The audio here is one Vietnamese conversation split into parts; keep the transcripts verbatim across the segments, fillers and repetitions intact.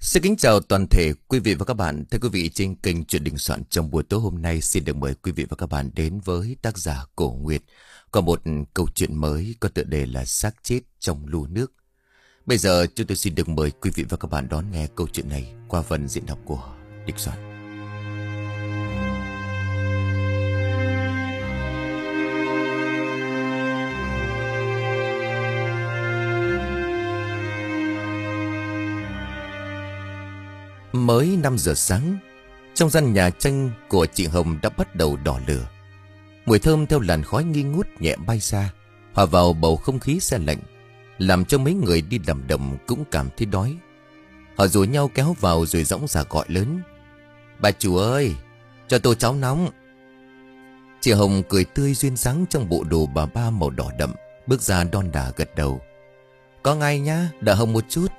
Xin kính chào toàn thể quý vị và các bạn. Thưa quý vị, trên kênh Chuyện Đình Soạn trong buổi tối hôm nay xin được mời quý vị và các bạn đến với tác giả Cổ Nguyệt có một câu chuyện mới có tựa đề là Xác chết trong lu nước. Bây giờ chúng tôi xin được mời quý vị và các bạn đón nghe câu chuyện này qua phần diễn đọc của Đình Soạn. Mới năm giờ sáng, trong gian nhà tranh của chị Hồng đã bắt đầu đỏ lửa. Mùi thơm theo làn khói nghi ngút nhẹ bay xa, hòa vào bầu không khí se lạnh, làm cho mấy người đi làm đồng cũng cảm thấy đói. Họ rủ nhau kéo vào rồi dõng dạc gọi lớn: "Bà chủ ơi, cho tô cháo nóng." Chị Hồng cười tươi duyên dáng trong bộ đồ bà ba màu đỏ đậm, bước ra đon đả gật đầu: "Có ngay nhá, đợi Hồng một chút."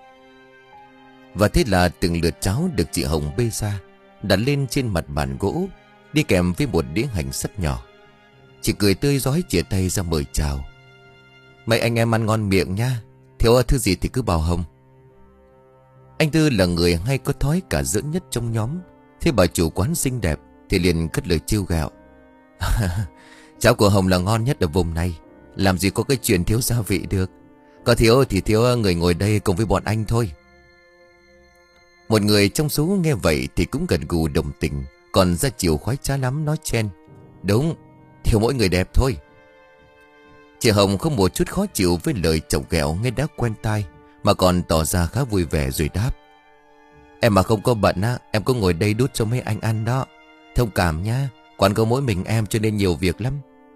Và thế là từng lượt cháo được chị Hồng bê ra, đặt lên trên mặt bàn gỗ, đi kèm với một đĩa hành sắt nhỏ. Chị cười tươi rói chìa tay ra mời chào: "Mấy anh em ăn ngon miệng nha, thiếu thứ gì thì cứ bảo Hồng." Anh Tư là người hay có thói cả giỡn nhất trong nhóm. Thế bà chủ quán xinh đẹp thì liền cất lời trêu ghẹo: "Cháo của Hồng là ngon nhất ở vùng này, làm gì có cái chuyện thiếu gia vị được. Có thiếu thì thiếu người ngồi đây cùng với bọn anh thôi." Một người trong số nghe vậy thì cũng gật gù đồng tình, còn ra chiều khoái trá lắm nói chen: "Đúng, thiếu mỗi người đẹp thôi." Chị Hồng không một chút khó chịu với lời chọc ghẹo nghe đã quen tai, mà còn tỏ ra khá vui vẻ rồi đáp: "Em mà không có bận á, em có ngồi đây đút cho mấy anh ăn đó. Thông cảm nhá, quán có mỗi mình em cho nên nhiều việc lắm."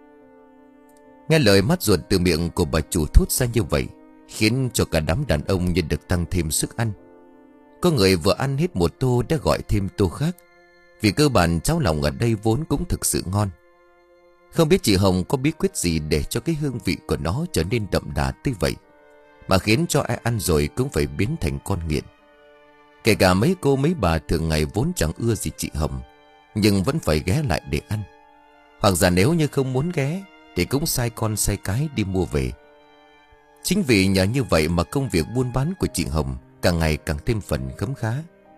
Nghe lời mắt ruột từ miệng của bà chủ thốt ra như vậy, khiến cho cả đám đàn ông như được tăng thêm sức ăn. Có người vừa ăn hết một tô đã gọi thêm tô khác, vì cơ bản cháo lòng ở đây vốn cũng thực sự ngon. Không biết chị Hồng có bí quyết gì để cho cái hương vị của nó trở nên đậm đà tới vậy, mà khiến cho ai ăn rồi cũng phải biến thành con nghiện. Kể cả mấy cô mấy bà thường ngày vốn chẳng ưa gì chị Hồng, nhưng vẫn phải ghé lại để ăn. Hoặc giả nếu như không muốn ghé thì cũng sai con sai cái đi mua về. Chính vì nhờ như vậy mà công việc buôn bán của chị Hồng càng ngày càng thêm phần khấm khá.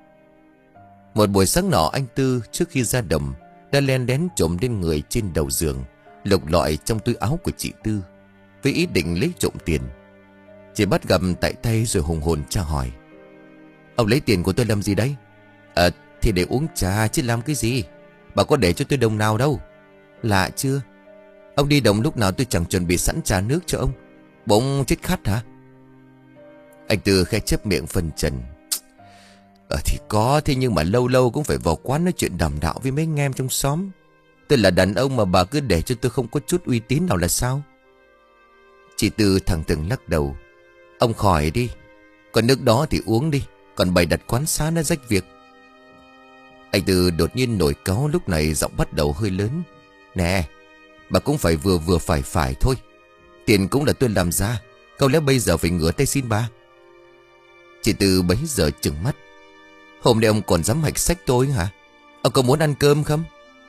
Một buổi sáng nọ, anh Tư trước khi ra đồng đã len lén trộm lên người trên đầu giường, lục lọi trong túi áo của chị Tư với ý định lấy trộm tiền. Chị bắt gặp tại tay rồi hùng hồn tra hỏi: "Ông lấy tiền của tôi làm gì đấy?" "À, thì để uống trà chứ làm cái gì. Bà có để cho tôi đồng nào đâu." "Lạ chưa, ông đi đồng lúc nào tôi chẳng chuẩn bị sẵn trà nước cho ông. Bỗng chết khát hả?" Anh Tư khẽ chép miệng phân trần: "Ờ thì có, thế nhưng mà lâu lâu cũng phải vào quán nói chuyện đàm đạo với mấy anh em trong xóm. Tôi là đàn ông mà bà cứ để cho tôi không có chút uy tín nào là sao?" Chị Tư thẳng thừng lắc đầu: "Ông khỏi đi, còn nước đó thì uống đi, còn bày đặt quán xá nó rách việc." Anh Tư đột nhiên nổi cáu, lúc này giọng bắt đầu hơi lớn: "Nè, bà cũng phải vừa vừa phải phải thôi. Tiền cũng là tôi làm ra, không lẽ bây giờ phải ngửa tay xin bà?" Chị Tư bấy giờ trừng mắt: "Hôm nay ông còn dám hạch sách tôi hả? Ông có muốn ăn cơm không?"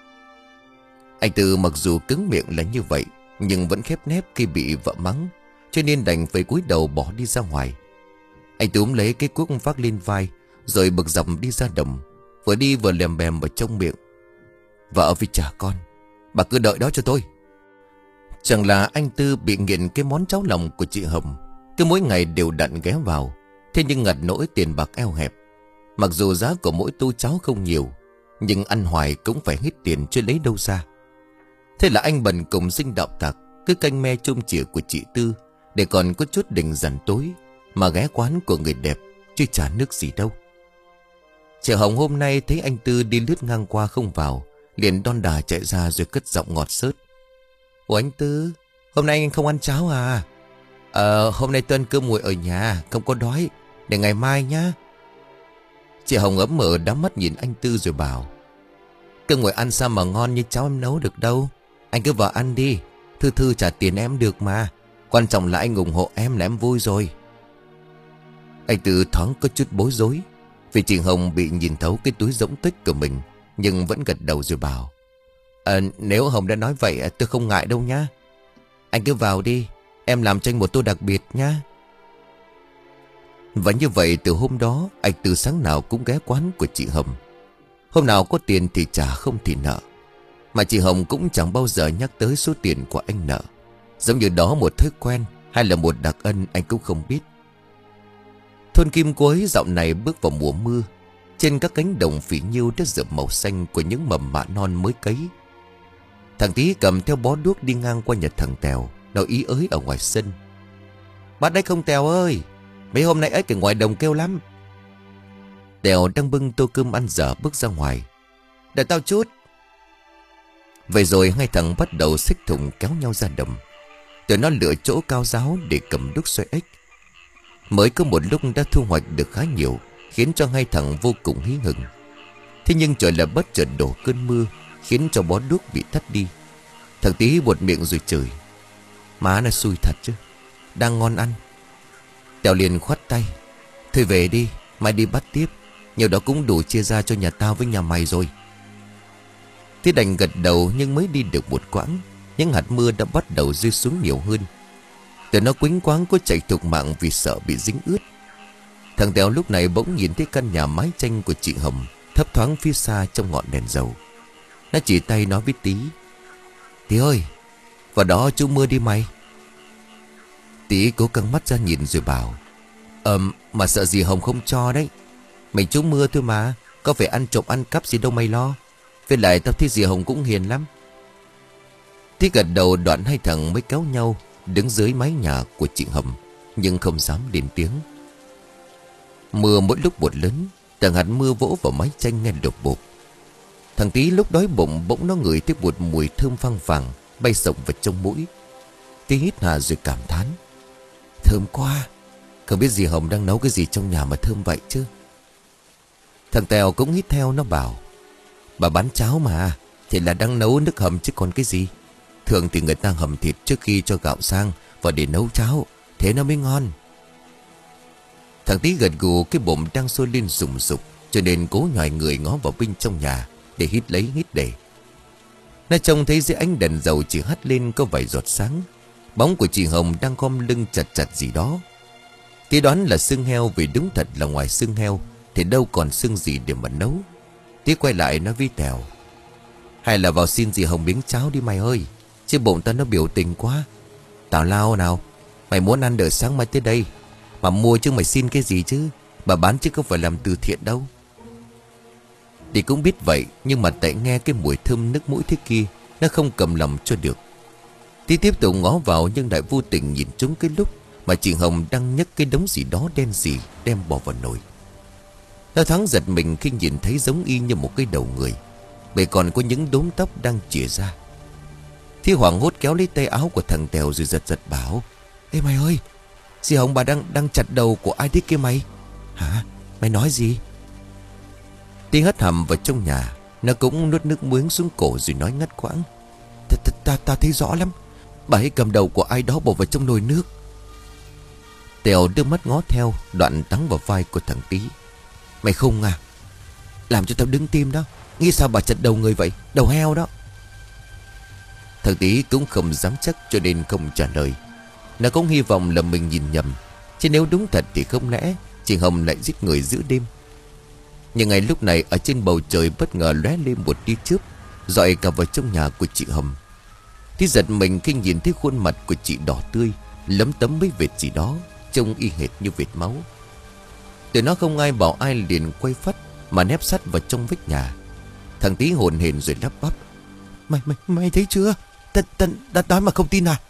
Anh Tư mặc dù cứng miệng là như vậy, nhưng vẫn khép nép khi bị vợ mắng, cho nên đành phải cúi đầu bỏ đi ra ngoài. Anh túm lấy cái cuốc vác lên vai, rồi bực dọc đi ra đồng, vừa đi vừa lèm bèm ở trong miệng: "Vợ với trả con, bà cứ đợi đó cho tôi." Chẳng là anh Tư bị nghiện cái món cháo lòng của chị Hồng, cứ mỗi ngày đều đặn ghé vào. Thế nhưng ngặt nỗi tiền bạc eo hẹp. Mặc dù giá của mỗi tô cháo không nhiều, nhưng ăn hoài cũng phải hết tiền chứ lấy đâu ra. Thế là anh bần cùng dinh đạo tặc, cứ canh me chôm chĩa của chị Tư để còn có chút đình dằn tối, mà ghé quán của người đẹp chứ chả nước gì đâu. Chị Hồng hôm nay thấy anh Tư đi lướt ngang qua không vào, liền đon đà chạy ra rồi cất giọng ngọt xớt: "Ủa anh Tư, hôm nay anh không ăn cháo à?" Ờ hôm nay tôi ăn cơm nguội ở nhà, không có đói, để ngày mai nhá." Chị Hồng ấm mở đám mắt nhìn anh Tư rồi bảo: "Cơm nguội ăn sao mà ngon như cháo em nấu được đâu. Anh cứ vào ăn đi, thư thư trả tiền em được mà. Quan trọng là anh ủng hộ em là em vui rồi." Anh Tư thoáng có chút bối rối, vì chị Hồng bị nhìn thấu cái túi rỗng tuếch của mình, nhưng vẫn gật đầu rồi bảo: "Ờ nếu Hồng đã nói vậy tôi không ngại đâu nhá. Anh cứ vào đi, em làm cho anh một tô đặc biệt nhá." Và như vậy từ hôm đó anh Tư sáng nào cũng ghé quán của chị Hồng. Hôm nào có tiền thì trả, không thì nợ. Mà chị Hồng cũng chẳng bao giờ nhắc tới số tiền của anh nợ. Giống như đó một thói quen hay là một đặc ân anh cũng không biết. Thôn Kim Quới dạo này bước vào mùa mưa. Trên các cánh đồng phỉ nhiêu đã rợp màu xanh của những mầm mạ non mới cấy. Thằng Tí cầm theo bó đuốc đi ngang qua nhà thằng Tèo. Nó ý ới ở ngoài sân: "Bắt đấy không Tèo ơi? Mấy hôm nay ếch ở ngoài đồng kêu lắm." Tèo đang bưng tô cơm ăn dở bước ra ngoài: "Đợi tao chút." Vậy rồi hai thằng bắt đầu xách thùng kéo nhau ra đồng. Tụi nó lựa chỗ cao ráo để cầm đuốc xoay ếch. Mới có một lúc đã thu hoạch được khá nhiều, khiến cho hai thằng vô cùng hí hửng. Thế nhưng trời là bất chợt đổ cơn mưa, khiến cho bó đuốc bị tắt đi. Thằng Tí buột miệng rồi chửi: "Má nó xui thật chứ, đang ngon ăn." Tèo liền khoát tay: "Thôi về đi, mai đi bắt tiếp. Nhiều đó cũng đủ chia ra cho nhà tao với nhà mày rồi." Thế đành gật đầu, nhưng mới đi được một quãng, những hạt mưa đã bắt đầu rơi xuống nhiều hơn. Tụi nó quýnh quáng có chạy thục mạng vì sợ bị dính ướt. Thằng Tèo lúc này bỗng nhìn thấy căn nhà mái tranh của chị Hồng thấp thoáng phía xa trong ngọn đèn dầu. Nó chỉ tay nói với Tí: "Tí ơi, vào đó chú mưa đi mày." Tí cố căng mắt ra nhìn rồi bảo: "Ờm, mà sợ gì Hồng không cho đấy. Mình chú mưa thôi mà, có phải ăn trộm ăn cắp gì đâu mày lo. Với lại tao thấy dì Hồng cũng hiền lắm." Tí gật đầu, đoạn hai thằng mới kéo nhau đứng dưới mái nhà của chị Hồng, nhưng không dám lên tiếng. Mưa mỗi lúc một lớn, từng hạt mưa vỗ vào mái tranh nghe đột bột. Thằng Tí lúc đói bụng bỗng nó ngửi thấy một mùi thơm phang phàng bay rộng vào trong mũi. Tí hít hà rồi cảm thán: "Thơm quá, không biết dì Hồng đang nấu cái gì trong nhà mà thơm vậy chứ." Thằng Tèo cũng hít theo, nó bảo: "Bà bán cháo mà, thì là đang nấu nước hầm chứ còn cái gì. Thường thì người ta hầm thịt trước khi cho gạo sang và để nấu cháo, thế nó mới ngon." Thằng Tí gật gù, cái bụng đang sôi lên rùng rục, cho nên cố nhòi người ngó vào bên trong nhà để hít lấy hít để. Nó trông thấy dưới ánh đèn dầu chỉ hắt lên có vài giọt sáng, bóng của chị Hồng đang khom lưng chặt chặt gì đó. Tí đoán là xương heo, vì đúng thật là ngoài xương heo thì đâu còn xương gì để mà nấu. Tí quay lại nói với Tèo: "Hay là vào xin dì Hồng miếng cháo đi mày ơi, chứ bụng tao nó biểu tình quá. Tào lao nào, mày muốn ăn đợi sáng mai tới đây mà mua chứ mày xin cái gì chứ. Bà bán chứ không phải làm từ thiện đâu." Thì cũng biết vậy, nhưng mà tại nghe cái mùi thơm nước mũi thế kia, nó không cầm lòng cho được. Tí tiếp tục ngó vào, nhưng lại vô tình nhìn trúng cái lúc mà chị Hồng đang nhấc cái đống gì đó đen sì đem bỏ vào nồi. Nó thoáng giật mình khi nhìn thấy giống y như một cái đầu người, bởi còn có những đốm tóc đang chìa ra. Thì hoảng hốt kéo lấy tay áo của thằng Tèo rồi giật giật bảo: "Ê mày ơi, dì Hồng bà đang đang chặt đầu của ai thế kia mày?" "Hả? Mày nói gì?" Tí hất hầm vào trong nhà, nó cũng nuốt nước miếng xuống cổ rồi nói ngắt quãng: Ta, ta, ta, ta thấy rõ lắm. Bà ấy cầm đầu của ai đó bỏ vào trong nồi nước." Tèo đưa mắt ngó theo, đoạn tắng vào vai của thằng Tí: "Mày khùng à? Làm cho tao đứng tim đó. Nghĩ sao bà chặt đầu người vậy? Đầu heo đó." Thằng Tí cũng không dám chắc, cho nên không trả lời. Nó cũng hy vọng là mình nhìn nhầm, chứ nếu đúng thật thì không lẽ chị Hồng lại giết người giữa đêm. Nhưng ngay lúc này, ở trên bầu trời bất ngờ lóe lên một tia chớp, rọi cả vào trong nhà của chị Hồng. Tí giật mình khi nhìn thấy khuôn mặt của chị đỏ tươi, lấm tấm mấy vệt gì đó, trông y hệt như vệt máu. Tụi nó không ai bảo ai liền quay phắt mà nép sát vào trong vách nhà. Thằng Tí hồn hển rồi lắp bắp: Mày mày mày thấy chưa? Tao tao đã nói mà không tin à?"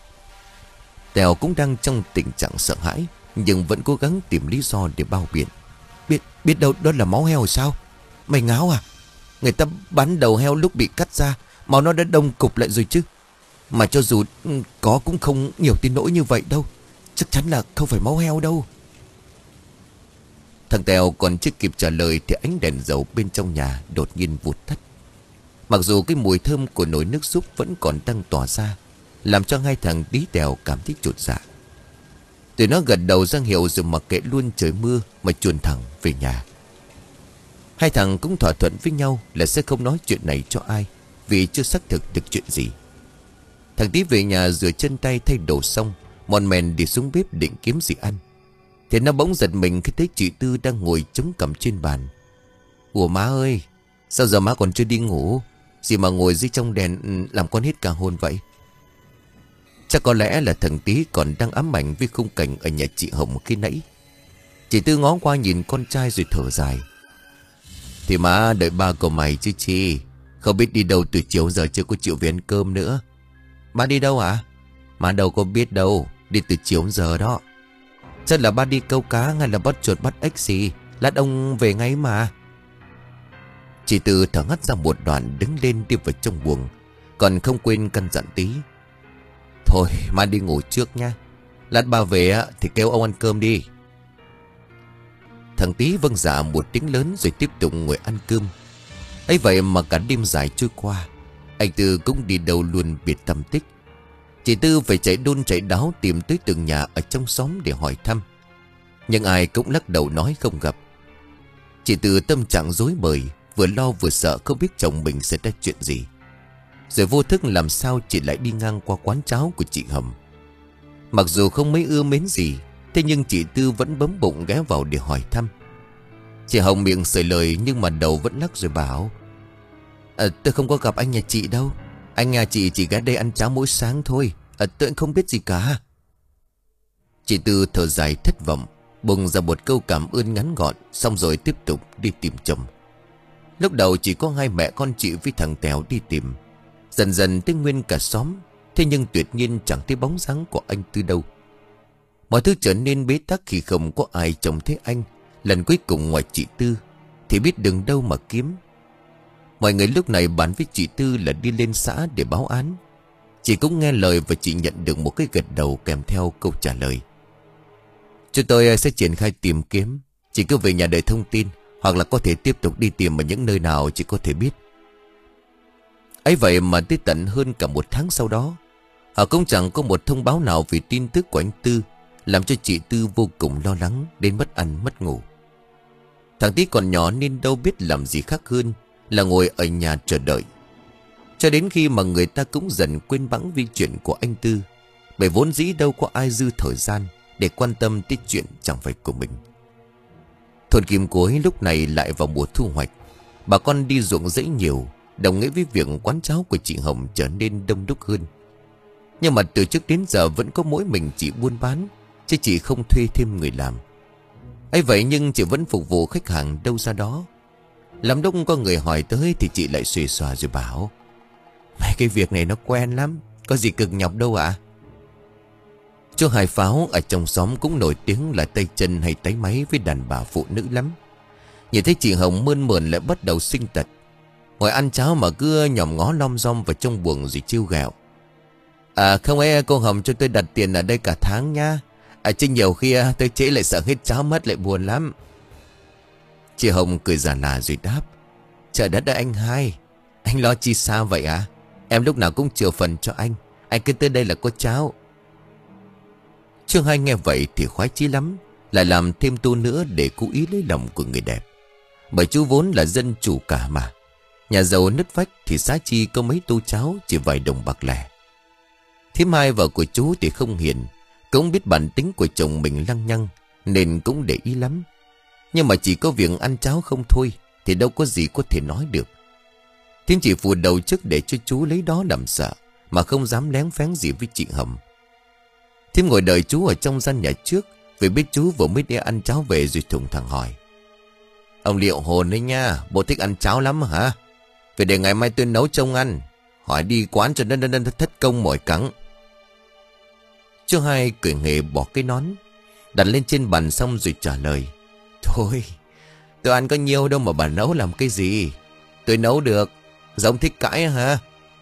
Tèo cũng đang trong tình trạng sợ hãi, nhưng vẫn cố gắng tìm lý do để bao biện: Biết biết đâu đó là máu heo sao? Mày ngáo à? Người ta bắn đầu heo lúc bị cắt ra, máu nó đã đông cục lại rồi chứ. Mà cho dù có cũng không nhiều tin nỗi như vậy đâu. Chắc chắn là không phải máu heo đâu. Thằng Tèo còn chưa kịp trả lời thì ánh đèn dầu bên trong nhà đột nhiên vụt tắt. Mặc dù cái mùi thơm của nồi nước súp vẫn còn đang tỏa ra, làm cho hai thằng Tí Tèo cảm thấy chột dạ. Tụi nó gật đầu ra hiệu rồi mặc kệ luôn trời mưa mà chuồn thẳng về nhà. Hai thằng cũng thỏa thuận với nhau là sẽ không nói chuyện này cho ai, vì chưa xác thực được chuyện gì. Thằng Tí về nhà rửa chân tay thay đồ xong, mòn mèn đi xuống bếp định kiếm gì ăn. Thì nó bỗng giật mình khi thấy chị Tư đang ngồi chống cằm trên bàn. Ủa má ơi, sao giờ má còn chưa đi ngủ? Gì mà ngồi dưới trong đèn làm con hết cả hồn vậy? Chắc có lẽ là thằng Tí còn đang ám ảnh với khung cảnh ở nhà chị Hồng khi nãy. Chị Tư ngó qua nhìn con trai rồi thở dài. Thì má đợi ba của mày chứ chi. Không biết đi đâu từ chiều giờ chưa có chịu về ăn cơm nữa. Má đi đâu à? Má đâu có biết đâu. Đi từ chiều giờ đó. Chắc là ba đi câu cá hay là bắt chuột bắt ếch gì. Lát ông về ngay mà. Chị Tư thở hắt ra một đoạn, đứng lên đi vào trong buồng, còn không quên căn dặn Tí. Thôi má đi ngủ trước nha. Lát ba về thì kêu ông ăn cơm đi. Thằng Tí vâng dạ một tiếng lớn rồi tiếp tục ngồi ăn cơm. Ấy vậy mà cả đêm dài trôi qua, anh Tư cũng đi đâu luôn biệt tăm tích. Chị Tư phải chạy đôn chạy đáo tìm tới từng nhà ở trong xóm để hỏi thăm, nhưng ai cũng lắc đầu nói không gặp. Chị Tư tâm trạng rối bời, vừa lo vừa sợ không biết chồng mình sẽ ra chuyện gì. Rồi vô thức làm sao chị lại đi ngang qua quán cháo của chị Hồng. Mặc dù không mấy ưa mến gì, thế nhưng chị Tư vẫn bấm bụng ghé vào để hỏi thăm. Chị Hồng miệng sởi lời nhưng mà đầu vẫn lắc rồi bảo: à, tôi không có gặp anh nhà chị đâu. Anh nhà chị chỉ ghé đây ăn cháo mỗi sáng thôi. à, Tôi không biết gì cả. Chị Tư thở dài thất vọng, bùng ra một câu cảm ơn ngắn gọn, xong rồi tiếp tục đi tìm chồng. Lúc đầu chỉ có hai mẹ con chị với thằng Tèo đi tìm. Dần dần tới nguyên cả xóm. Thế nhưng tuyệt nhiên chẳng thấy bóng dáng của anh Tư đâu. Mọi thứ trở nên bế tắc khi không có ai trông thấy anh. Lần cuối cùng ngoài chị Tư thì biết đường đâu mà kiếm. Mọi người lúc này bàn với chị Tư là đi lên xã để báo án. Chị cũng nghe lời và chị nhận được một cái gật đầu kèm theo câu trả lời: chúng tôi sẽ triển khai tìm kiếm. Chị cứ về nhà đợi thông tin, hoặc là có thể tiếp tục đi tìm ở những nơi nào chị có thể biết. Ấy vậy mà tới tận hơn cả một tháng sau đó, họ cũng chẳng có một thông báo nào về tin tức của anh Tư, làm cho chị Tư vô cùng lo lắng đến mất ăn mất ngủ. Thằng Tí còn nhỏ nên đâu biết làm gì khác hơn là ngồi ở nhà chờ đợi, cho đến khi mà người ta cũng dần quên bẵng vi chuyện của anh Tư, bởi vốn dĩ đâu có ai dư thời gian để quan tâm tới chuyện chẳng phải của mình. Thôn Kim Cối lúc này lại vào mùa thu hoạch. Bà con đi ruộng rẫy nhiều, đồng nghĩa với việc quán cháo của chị Hồng trở nên đông đúc hơn. Nhưng mà từ trước đến giờ vẫn có mỗi mình chị buôn bán, chứ chị không thuê thêm người làm. ấy vậy nhưng chị vẫn phục vụ khách hàng đâu ra đó. Làm đông có người hỏi tới thì chị lại xuề xòa rồi bảo: mấy cái việc này nó quen lắm, có gì cực nhọc đâu ạ. Chú Hai Pháo ở trong xóm cũng nổi tiếng là tay chân hay táy máy với đàn bà phụ nữ lắm. Nhìn thấy chị Hồng mơn mởn lại bắt đầu sinh tật. Ngồi ăn cháo mà cứ nhòm ngó lom rom vào trong buồng rồi trêu ghẹo: À không ấy, cô Hồng cho tôi đặt tiền ở đây cả tháng nha. À chứ nhiều khi tôi trễ lại sợ hết cháo mất lại buồn lắm. Chị Hồng cười giả lả rồi đáp: Trời đất ơi anh Hai, anh lo chi sao vậy à? Em lúc nào cũng chừa phần cho anh. Anh cứ tới đây là có cháo. Trương Hai nghe vậy thì khoái chí lắm, lại làm thêm tô nữa để cố ý lấy lòng của người đẹp. Bởi chú vốn là dân chủ cả mà. Nhà giàu nứt vách thì xá chi có mấy tô cháo chỉ vài đồng bạc lẻ. Thím Hai vợ của chú thì không hiền, cũng biết bản tính của chồng mình lăng nhăng nên cũng để ý lắm. Nhưng mà chỉ có việc ăn cháo không thôi thì đâu có gì có thể nói được. Thím chỉ phù đầu trước để cho chú lấy đó làm sợ, mà không dám lén phén gì với chị Hồng. Thím ngồi đợi chú ở trong gian nhà trước, vì biết chú vừa mới đi ăn cháo về rồi thùng thẳng hỏi: Ông liệu hồn đấy nha, bộ thích ăn cháo lắm hả? Vì để ngày mai tôi nấu trông ăn, hỏi đi quán cho nên nên thất công mỏi cắn. Chú Hai cười nghề bỏ cái nón đặt lên trên bàn xong rồi trả lời: Thôi, tôi ăn có nhiều đâu mà bà nấu làm cái gì. Tôi nấu được, giống thích cãi hả?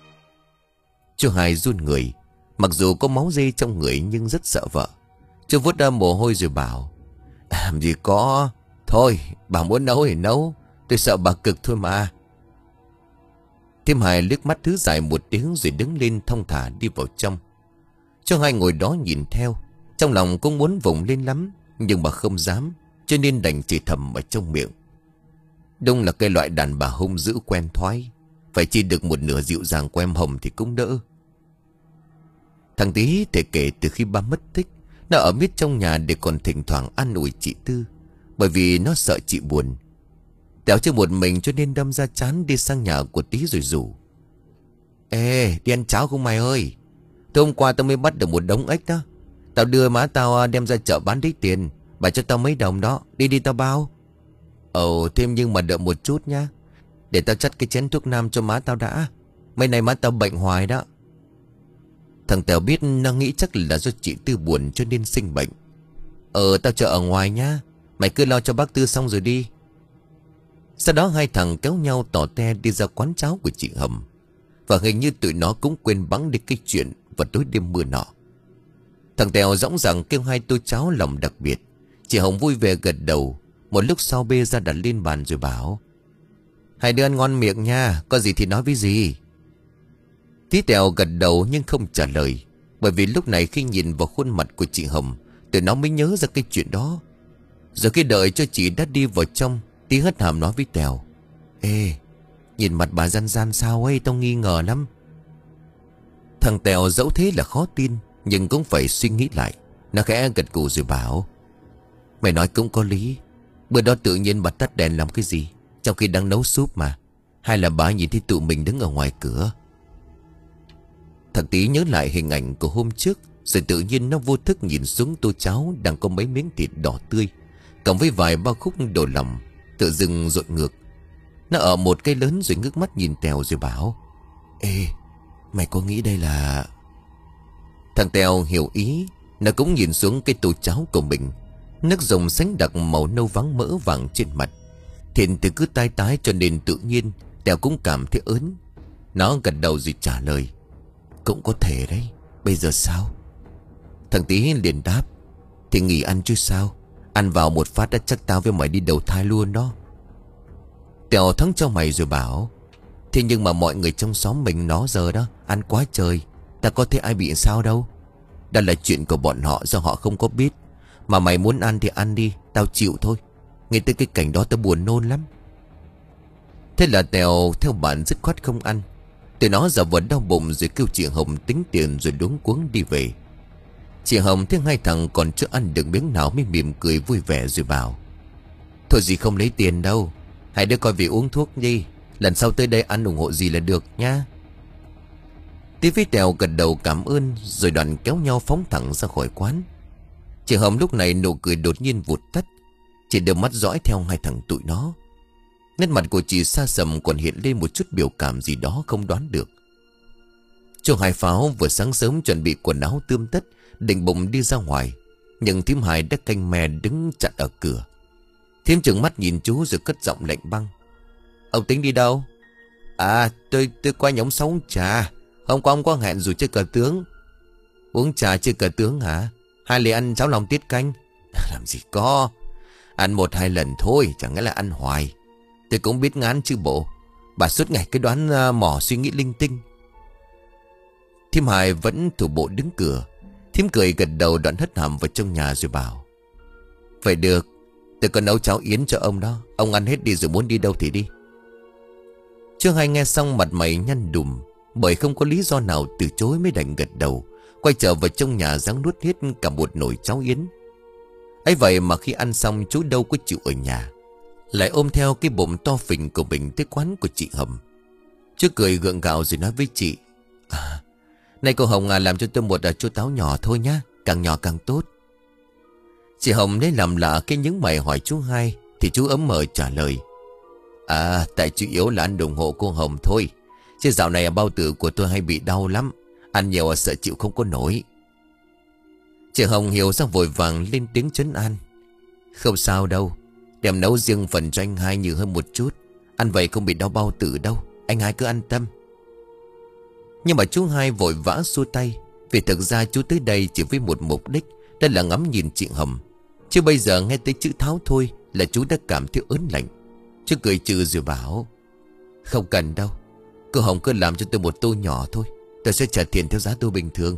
Chú Hai run người. Mặc dù có máu dê trong người nhưng rất sợ vợ. Chú vuốt ra mồ hôi rồi bảo: Làm gì có. Thôi bà muốn nấu thì nấu, tôi sợ bà cực thôi mà. Thím Hai liếc mắt thứ dài một tiếng rồi đứng lên thong thả đi vào trong. Chú Hai ngồi đó nhìn theo, trong lòng cũng muốn vùng lên lắm, nhưng mà không dám, cho nên đành chỉ thầm ở trong miệng. Đúng là cái loại đàn bà hung dữ quen thoái, phải chỉ được một nửa dịu dàng của em Hồng thì cũng đỡ. Thằng Tí thể kể từ khi ba mất tích Nó ở miết trong nhà để còn thỉnh thoảng an ủi chị Tư, bởi vì nó sợ chị buồn. Tèo chơi một mình cho nên đâm ra chán đi sang nhà của Tí rồi rủ: Ê, đi ăn cháo không mày ơi? Tối hôm qua tao mới bắt được một đống ếch đó. Tao đưa má tao đem ra chợ bán lấy tiền. Bà cho tao mấy đồng đó. Đi đi tao bao. Ồ, thêm nhưng mà đợi một chút nhá. Để tao chắt cái chén thuốc nam cho má tao đã. Mấy nay má tao bệnh hoài đó. Thằng Tèo biết nó nghĩ chắc là do chị Tư buồn cho nên sinh bệnh. Ờ, tao chờ ở ngoài nhá. Mày cứ lo cho bác Tư xong rồi đi. Sau đó hai thằng kéo nhau tỏ te đi ra quán cháo của chị Hầm. Và hình như tụi nó cũng quên bẵng đi cái chuyện vào tối đêm mưa nọ. Thằng Tèo dõng dàng kêu hai tô cháo lòng đặc biệt. Chị Hồng vui vẻ gật đầu. Một lúc sau bê ra đặt lên bàn rồi bảo: Hai đứa ăn ngon miệng nha. Có gì thì nói với gì. Tí Tèo gật đầu nhưng không trả lời. Bởi vì lúc này khi nhìn vào khuôn mặt của chị Hồng, tụi nó mới nhớ ra cái chuyện đó. Rồi khi đợi cho chị đã đi vào trong, Tí hất hàm nói với Tèo: Ê, nhìn mặt bà gian gian sao ấy, tao nghi ngờ lắm. Thằng Tèo dẫu thế là khó tin, nhưng cũng phải suy nghĩ lại. Nó khẽ gật gù rồi bảo: Mày nói cũng có lý. Bữa đó tự nhiên bà tắt đèn làm cái gì, trong khi đang nấu súp mà. Hay là bà nhìn thấy tụi mình đứng ở ngoài cửa? Thằng Tí nhớ lại hình ảnh của hôm trước, rồi tự nhiên nó vô thức nhìn xuống tô cháo đang có mấy miếng thịt đỏ tươi cộng với vài bao khúc đồ lòng, tự dưng dội ngược. Nó ở một cây lớn rồi ngước mắt nhìn Tèo rồi bảo: Ê, mày có nghĩ đây là... Thằng Tèo hiểu ý. Nó cũng nhìn xuống cái tô cháo của mình. Nước dùng sánh đặc màu nâu vắng mỡ vàng trên mặt. Thịt thì cứ tái tái cho nên tự nhiên Tèo cũng cảm thấy ớn. Nó gật đầu rồi trả lời: Cũng có thể đấy. Bây giờ sao? Thằng Tí liền đáp: Thì nghỉ ăn chứ sao. Ăn vào một phát đã chắc tao với mày đi đầu thai luôn đó. Tèo thắng cho mày rồi bảo: Thế nhưng mà mọi người trong xóm mình nó giờ đó ăn quá trời. Ta có thấy ai bị sao đâu. Đó là chuyện của bọn họ, do họ không có biết. Mà mày muốn ăn thì ăn đi, tao chịu thôi. Nghe tới cái cảnh đó tao buồn nôn lắm. Thế là Tèo theo bản dứt khoát không ăn. Tụi nó giả vờ đau bụng rồi kêu chị Hồng tính tiền rồi luống cuống đi về. Chị Hồng thấy hai thằng còn chưa ăn được miếng nào mới mỉm cười vui vẻ rồi bảo: Thôi gì không lấy tiền đâu. Hai đứa coi vì uống thuốc đi. Lần sau tới đây ăn ủng hộ gì là được nhá. Tí với Tèo gật đầu cảm ơn, rồi đoàn kéo nhau phóng thẳng ra khỏi quán. Chị Hồng lúc này nụ cười đột nhiên vụt tắt. Chị đưa mắt dõi theo hai thằng tụi nó. Nét mặt của chị xa sầm còn hiện lên một chút biểu cảm gì đó không đoán được. Chú Hai Pháo vừa sáng sớm chuẩn bị quần áo tươm tất, định bụng đi ra ngoài, nhưng thím Hai đã canh me đứng chặn ở cửa. Thím trừng mắt nhìn chú rồi cất giọng lạnh băng: Ông tính đi đâu? À, tôi tôi qua nhóm sáu uống trà. Hôm qua ông có hẹn rồi chơi cờ tướng. Uống trà chơi cờ tướng hả? Hai lì ăn cháo lòng tiết canh? Làm gì có. Ăn một hai lần thôi, chẳng lẽ là ăn hoài. Tôi cũng biết ngán chứ bộ. Bà suốt ngày cái đoán uh, mỏ suy nghĩ linh tinh. Thím Hai vẫn thủ bộ đứng cửa. Thím cười gật đầu đoạn hất hàm vào trong nhà rồi bảo: Vậy được, tôi còn nấu cháo yến cho ông đó. Ông ăn hết đi rồi muốn đi đâu thì đi. Chú Hai nghe xong mặt mày nhăn đùm, bởi không có lý do nào từ chối mới đành gật đầu, quay trở vào trong nhà ráng nuốt hết cả một nồi cháo yến. Ấy vậy mà khi ăn xong chú đâu có chịu ở nhà, lại ôm theo cái bụng to phình của mình tới quán của chị Hồng. Chú cười gượng gạo rồi nói với chị: À, này cô Hồng à, làm cho tôi một chú táo nhỏ thôi nhá, càng nhỏ càng tốt. Chị Hồng lấy làm lạ cái những mày hỏi chú Hai, thì chú ấm mờ trả lời: À, tại chủ yếu là ăn ủng hộ cô Hồng thôi. Chứ dạo này bao tử của tôi hay bị đau lắm. Ăn nhiều sợ chịu không có nổi. Chị Hồng hiểu ra vội vàng lên tiếng trấn an: Không sao đâu. Đem nấu riêng phần cho anh Hai nhiều hơn một chút. Ăn vậy không bị đau bao tử đâu. Anh Hai cứ an tâm. Nhưng mà chú Hai vội vã xua tay. Vì thực ra chú tới đây chỉ với một mục đích, đó là ngắm nhìn chị Hồng. Chứ bây giờ nghe tới chữ tháo thôi là chú đã cảm thấy ớn lạnh. Chú cười trừ rồi bảo: Không cần đâu. Cô Hồng cứ làm cho tôi một tô nhỏ thôi. Tôi sẽ trả tiền theo giá tô bình thường.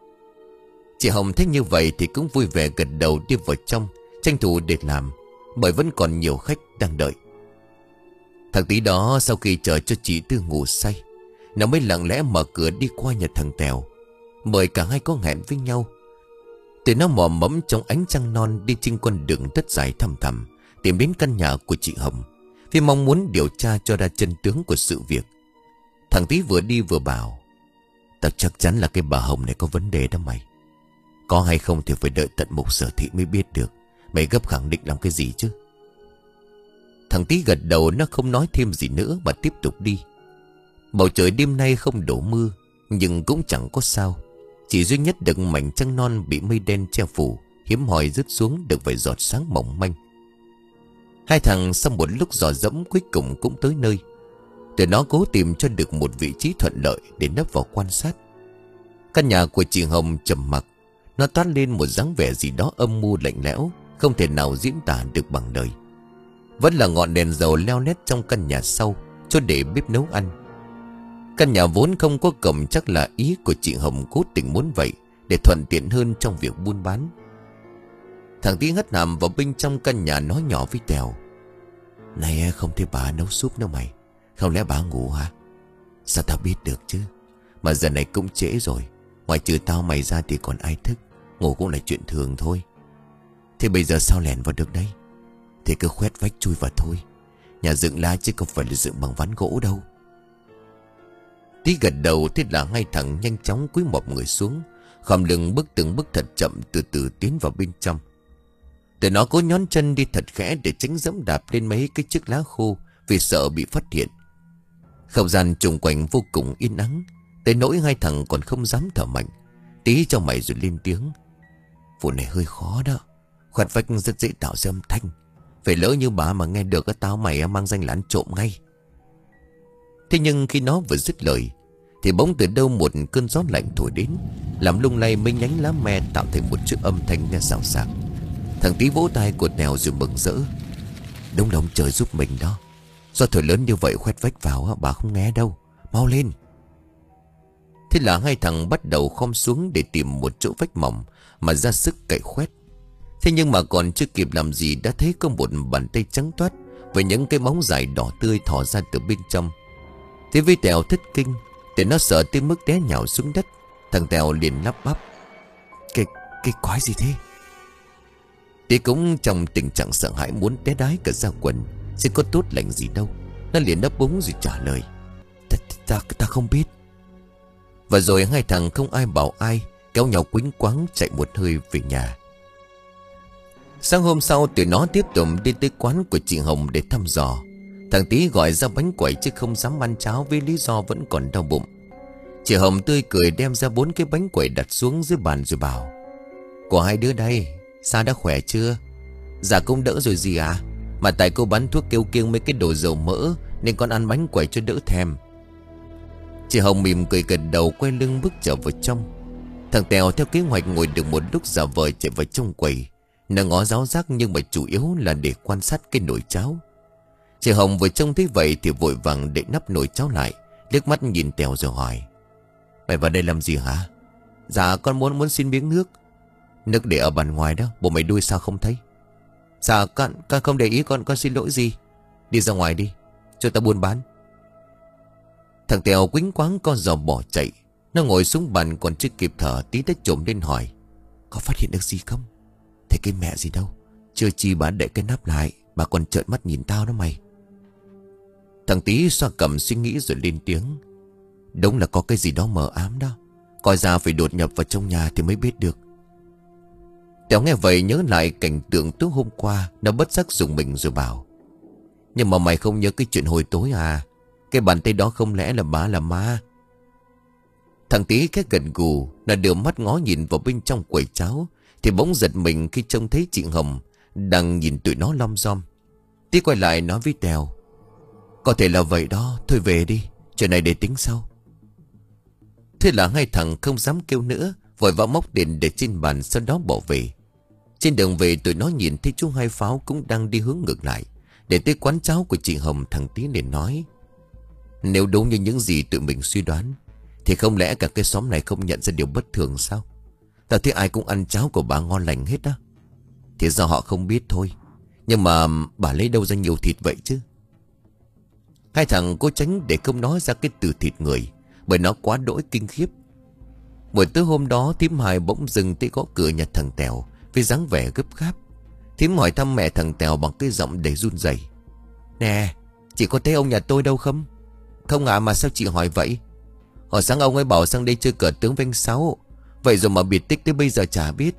Chị Hồng thấy như vậy thì cũng vui vẻ gật đầu đi vào trong, tranh thủ để làm, bởi vẫn còn nhiều khách đang đợi. Thằng Tí đó sau khi chờ cho chị Tư ngủ say, nó mới lặng lẽ mở cửa đi qua nhà thằng Tèo, bởi cả hai có hẹn với nhau. Tụi nó mò mẫm trong ánh trăng non đi trên con đường đất dài thăm thẳm, tìm đến căn nhà của chị Hồng, vì mong muốn điều tra cho ra chân tướng của sự việc. Thằng Tí vừa đi vừa bảo: "Tao chắc chắn là cái bà Hồng này có vấn đề đó mày. Có hay không thì phải đợi tận mục sở thị mới biết được. Mày gấp khẳng định làm cái gì chứ?" Thằng Tí gật đầu, nó không nói thêm gì nữa mà tiếp tục đi. Bầu trời đêm nay không đổ mưa, nhưng cũng chẳng có sao. Chỉ duy nhất được mảnh trăng non bị mây đen che phủ, hiếm hoi rớt xuống được vài giọt sáng mỏng manh. Hai thằng sau một lúc dò dẫm cuối cùng cũng tới nơi. Tụi nó cố tìm cho được một vị trí thuận lợi để nấp vào quan sát. Căn nhà của chị Hồng trầm mặc, nó toát lên một dáng vẻ gì đó âm mưu lạnh lẽo, không thể nào diễn tả được bằng lời. Vẫn là ngọn đèn dầu leo lét trong căn nhà sau cho để bếp nấu ăn. Căn nhà vốn không có cổng, chắc là ý của chị Hồng cố tình muốn vậy để thuận tiện hơn trong việc buôn bán. Thằng Tí hất hàm vào bên trong căn nhà nói nhỏ với Tèo: "Này, không thấy bà nấu súp đâu mày. Không lẽ bà ngủ hả?" "Sao tao biết được chứ. Mà giờ này cũng trễ rồi. Ngoài trừ tao mày ra thì còn ai thức. Ngủ cũng là chuyện thường thôi." "Thế bây giờ sao lẻn vào được đây?" "Thì cứ khoét vách chui vào thôi. Nhà dựng lá chứ không phải là dựng bằng ván gỗ đâu." Tí gật đầu. Thế là hai thằng nhanh chóng cúi mọp người xuống, khom lưng bước từng bước thật chậm, từ từ tiến vào bên trong. Tụi nó cố nhón chân đi thật khẽ để tránh dẫm đạp lên mấy cái chiếc lá khô, vì sợ bị phát hiện. Không gian xung quanh vô cùng yên ắng, tới nỗi hai thằng còn không dám thở mạnh. Tí cho mày rồi lên tiếng: "Vụ này hơi khó đó. Khoét vách rất dễ tạo ra âm thanh. Phải lỡ như bà mà nghe được, tao mày mang danh là ăn trộm ngay." Thế nhưng khi nó vừa dứt lời thì bỗng từ đâu một cơn gió lạnh thổi đến, làm lung lay mấy nhánh lá me tạo thành một chiếc âm thanh nghe xào xạc. Thằng Tí vỗ tay của Tèo rồi mừng rỡ: "Đúng là ông trời giúp mình đó. Do thổi lớn như vậy khoét vách vào bà không nghe đâu. Mau lên." Thế là hai thằng bắt đầu khom xuống để tìm một chỗ vách mỏng mà ra sức cậy khoét. Thế nhưng mà còn chưa kịp làm gì đã thấy có một bàn tay trắng toát với những cái móng dài đỏ tươi thò ra từ bên trong. Thế với Tèo thất kinh, để nó sợ tới mức té nhào xuống đất. Thằng Tèo liền lắp bắp: Cái, cái quái gì thế?" Tí cũng trong tình trạng sợ hãi muốn té đái cả ra quần. Sẽ có tốt lành gì đâu. Nó liền ấp úng rồi trả lời: Ta, ta, ta không biết." Và rồi hai thằng không ai bảo ai, kéo nhau quýnh quáng chạy một hơi về nhà. Sáng hôm sau tụi nó tiếp tục đi tới quán của chị Hồng để thăm dò. Thằng Tí gọi ra bánh quẩy chứ không dám ăn cháo với lý do vẫn còn đau bụng. Chị Hồng tươi cười đem ra bốn cái bánh quẩy đặt xuống dưới bàn rồi bảo: "Của hai đứa đây, sao đã khỏe chưa? Dạ cũng đỡ rồi gì à? Mà tại cô bán thuốc kêu kiêng mấy cái đồ dầu mỡ nên con ăn bánh quẩy cho đỡ thèm." Chị Hồng mỉm cười gật đầu, quay lưng bước trở vào trong. Thằng Tèo theo kế hoạch ngồi được một lúc giả vờ chạy vào trong quầy. Nó ngó giáo giác nhưng mà chủ yếu là để quan sát cái nồi cháo. Chị Hồng vừa trông thấy vậy thì vội vàng để nắp nồi cháo lại, liếc mắt nhìn Tèo rồi hỏi: "Mày vào đây làm gì hả?" "Dạ con muốn muốn xin miếng nước." "Nước để ở bàn ngoài đó, bộ mày đuôi sao không thấy?" "Dạ con, con không để ý, con con xin lỗi gì. Đi ra ngoài đi, cho ta buôn bán." Thằng Tèo quýnh quáng con giò bỏ chạy. Nó ngồi xuống bàn còn chưa kịp thở, Tí đã trồm lên hỏi: "Có phát hiện được gì không?" "Thấy cái mẹ gì đâu. Chưa chi bà để cái nắp lại, bà còn trợn mắt nhìn tao đó mày." Thằng Tí xoa cầm suy nghĩ rồi lên tiếng: "Đúng là có cái gì đó mờ ám đó. Coi ra phải đột nhập vào trong nhà thì mới biết được." Tèo nghe vậy nhớ lại cảnh tượng tối hôm qua, nó bất giác dùng mình rồi bảo: "Nhưng mà mày không nhớ cái chuyện hồi tối à? Cái bàn tay đó không lẽ là bà là ma?" Thằng Tí khẽ gật gù. Nó đưa mắt ngó nhìn vào bên trong quầy cháo thì bỗng giật mình khi trông thấy chị Hồng đang nhìn tụi nó lom rom. Tí quay lại nói với Tèo: "Có thể là vậy đó, thôi về đi, chuyện này để tính sau." Thế là hai thằng không dám kêu nữa, vội vã móc tiền để trên bàn, sau đó bỏ về. Trên đường về tụi nó nhìn thấy chú Hai Pháo cũng đang đi hướng ngược lại để tới quán cháo của chị Hồng. Thằng Tí liền nói: "Nếu đúng như những gì tụi mình suy đoán thì không lẽ cả cái xóm này không nhận ra điều bất thường sao? Tao thấy ai cũng ăn cháo của bà ngon lành hết á. Thì do họ không biết thôi. Nhưng mà bà lấy đâu ra nhiều thịt vậy chứ?" Hai thằng cố tránh để không nói ra cái từ thịt người, bởi nó quá đỗi kinh khiếp. Buổi tối hôm đó thím Hai bỗng dừng tới gõ cửa nhà thằng Tèo với dáng vẻ gấp gáp. Thím hỏi thăm mẹ thằng Tèo bằng cái giọng đầy run rẩy. Nè, chị có thấy ông nhà tôi đâu không? Không ạ, mà sao chị hỏi vậy? Hồi sáng ông ấy bảo sang đây chơi cờ tướng với anh Sáu. Vậy rồi mà biệt tích tới bây giờ chả biết.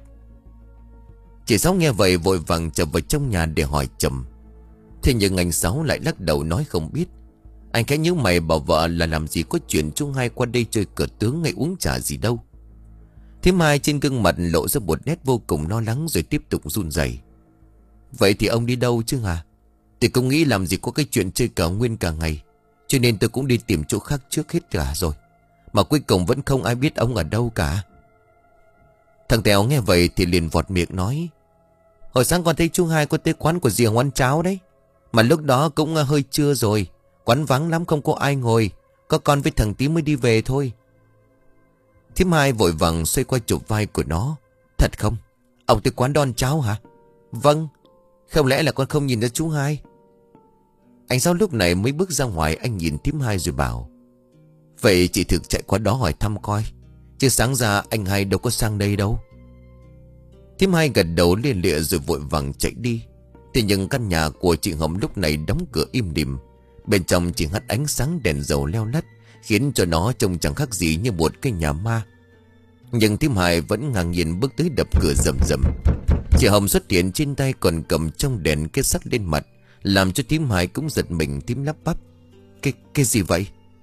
Chị Sáu nghe vậy vội vàng trở vào trong nhà để hỏi chồng. Thế nhưng anh Sáu lại lắc đầu nói không biết. Anh khẽ nhíu mày bảo vợ là làm gì có chuyện chú Hai qua đây chơi cờ tướng hay uống trà gì đâu. Thím Hai trên gương mặt lộ ra một nét vô cùng lo lắng rồi tiếp tục run rẩy. Vậy thì ông đi đâu chứ hả? Tôi cũng nghĩ làm gì có cái chuyện chơi cờ nguyên cả ngày, cho nên tôi cũng đi tìm chỗ khác trước hết cả rồi. Mà cuối cùng vẫn không ai biết ông ở đâu cả. Thằng Tèo nghe vậy thì liền vọt miệng nói. Hồi sáng con thấy chú Hai có tới quán của dì Hồng ăn cháo đấy. Mà lúc đó cũng hơi trưa rồi, quán vắng lắm không có ai ngồi. Có con với thằng Tí mới đi về thôi. Thím Hai vội vàng xoay qua chụp vai của nó. Thật không? Ông tới quán đó ăn cháo hả? Vâng. Không lẽ là con không nhìn ra chú Hai? Anh Sáu lúc này mới bước ra ngoài. Anh nhìn thím Hai rồi bảo. Vậy chị thực chạy qua đó hỏi thăm coi, chứ sáng ra anh Hai đâu có sang đây đâu. Thím Hai gật đầu lia lịa rồi vội vàng chạy đi. Thế nhưng căn nhà của chị Hồng lúc này đóng cửa im lìm. Bên trong chỉ hắt ánh sáng đèn dầu leo lắt, khiến cho nó trông chẳng khác gì như một cái nhà ma. Nhưng thím Hai vẫn ngang nhiên bước tới đập cửa rầm rầm. Chị Hồng xuất hiện trên tay còn cầm trong đèn kết sắt lên mặt, làm cho thím Hai cũng giật mình. Thím lắp bắp. Cái, cái gì vậy?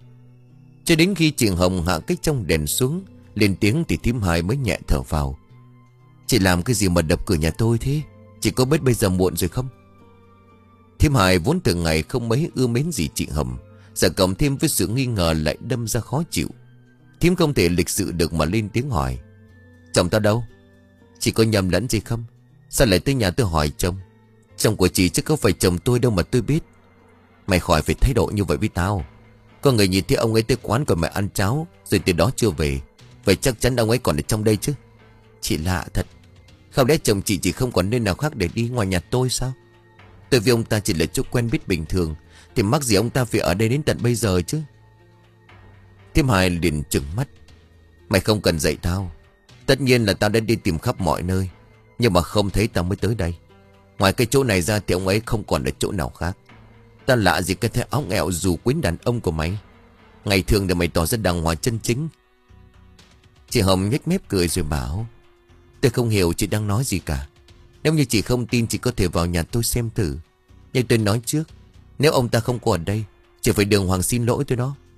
Cho đến khi chị Hồng hạ cái trong đèn xuống lên tiếng thì thím Hai mới nhẹ thở vào. Chị làm cái gì mà đập cửa nhà tôi thế? Chị có biết bây giờ muộn rồi không? Thím Hai vốn từ ngày không mấy ưa mến gì chị Hồng, giờ cộng thêm với sự nghi ngờ lại đâm ra khó chịu. Thím không thể lịch sự được mà lên tiếng hỏi. Chồng tao đâu? Chị có nhầm lẫn gì không? Sao lại tới nhà tôi hỏi chồng? Chồng của chị chứ không phải chồng tôi đâu mà tôi biết. Mày khỏi phải thái độ như vậy với tao. Có người nhìn thấy ông ấy tới quán của mày ăn cháo rồi từ đó chưa về. Vậy chắc chắn ông ấy còn ở trong đây chứ. Chị lạ thật. Không lẽ chồng chị chỉ không còn nơi nào khác để đi ngoài nhà tôi sao? Tôi với ông ta chỉ là chỗ quen biết bình thường, thì mắc gì ông ta phải ở đây đến tận bây giờ chứ? Thím Hai liền trừng mắt. Mày không cần dạy tao. Tất nhiên là tao đã đi tìm khắp mọi nơi, nhưng mà không thấy tao mới tới đây. Ngoài cái chỗ này ra thì ông ấy không còn ở chỗ nào khác. Tao lạ gì cái thế óng ẹo dù quyến đàn ông của mày. Ngày thường để mày tỏ ra đàng hoàng chân chính. Chị Hồng nhếch mép cười rồi bảo. Tôi không hiểu chị đang nói gì cả. Nếu như chị không tin chị có thể vào nhà tôi xem thử. Nhưng tôi nói trước, nếu ông ta không có ở đây, chị phải đường hoàng xin lỗi tôi đó.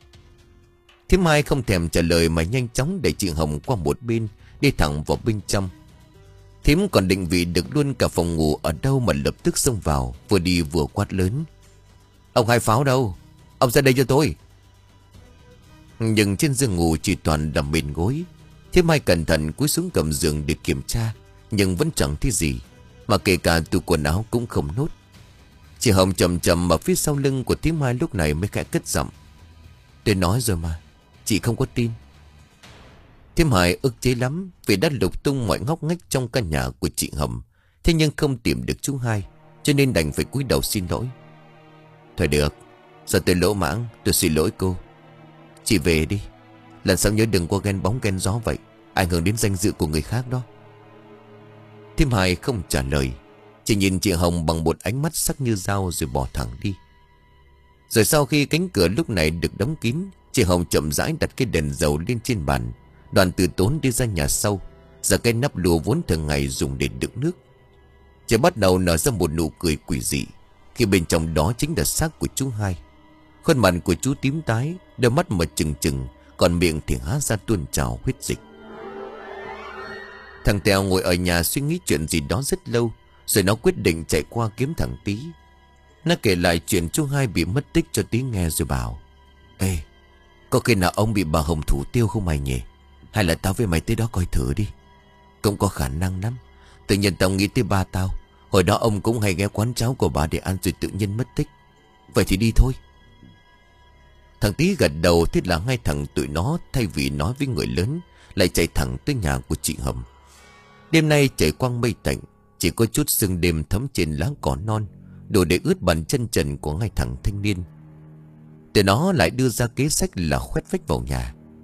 Thím Hai không thèm trả lời mà nhanh chóng đẩy chị Hồng qua một bên, đi thẳng vào bên trong. Thím còn định vị được luôn cả phòng ngủ ở đâu mà lập tức xông vào, vừa đi vừa quát lớn. Ông Hai Pháo đâu? Ông ra đây cho tôi. Nhưng trên giường ngủ chỉ toàn là mền gối. Thím Hai cẩn thận cúi xuống cầm giường để kiểm tra, nhưng vẫn chẳng thấy gì, mà kể cả tủ quần áo cũng không nốt. Chị Hồng chậm chậm ở phía sau lưng của thím Hai lúc này mới khẽ cất giọng. Tôi nói rồi mà, chị không có tin. Thím Hai ức chế lắm vì đã lục tung mọi ngóc ngách trong căn nhà của chị Hồng, thế nhưng không tìm được chú Hai, cho nên đành phải cúi đầu xin lỗi. Thôi được, giờ tôi lỗ mãng, tôi xin lỗi cô. Chị về đi, lần sau nhớ đừng có ghen bóng ghen gió vậy, ảnh hưởng đến danh dự của người khác đó. Thím Hai không trả lời, chỉ nhìn chị Hồng bằng một ánh mắt sắc như dao rồi bỏ thẳng đi. Rồi sau khi cánh cửa lúc này được đóng kín, chị Hồng chậm rãi đặt cái đèn dầu lên trên bàn. Đoàn Từ Tốn đi ra nhà sau, giở cái nắp lùa vốn thường ngày dùng để đựng nước. Chị bắt đầu nở ra một nụ cười quỷ dị, khi bên trong đó chính là xác của chú Hai. Khuôn mặt của chú tím tái, đôi mắt mà trừng trừng, còn miệng thì há ra tuôn trào huyết dịch. Thằng Tèo ngồi ở nhà suy nghĩ chuyện gì đó rất lâu, rồi nó quyết định chạy qua kiếm thằng Tí. Nó kể lại chuyện chú Hai bị mất tích cho Tí nghe rồi bảo. Ê, có khi nào ông bị bà Hồng thủ tiêu không mày nhỉ? Hay là tao với mày tới đó coi thử đi. Cũng có khả năng lắm. Tự nhiên tao nghĩ tới ba tao. Hồi đó ông cũng hay ghé quán cháo của bà để ăn rồi tự nhiên mất tích. Vậy thì đi thôi. Thằng Tí gật đầu. Thế là hai thằng tụi nó thay vì nói với người lớn, lại chạy thẳng tới nhà của chị Hồng. Đêm nay trời quang mây tạnh, chỉ có chút sương đêm thấm trên lá cỏ non, đủ để ướt bàn chân trần của hai thằng thanh niên. Từ nó lại đưa ra kế sách là khoét vách vào nhà.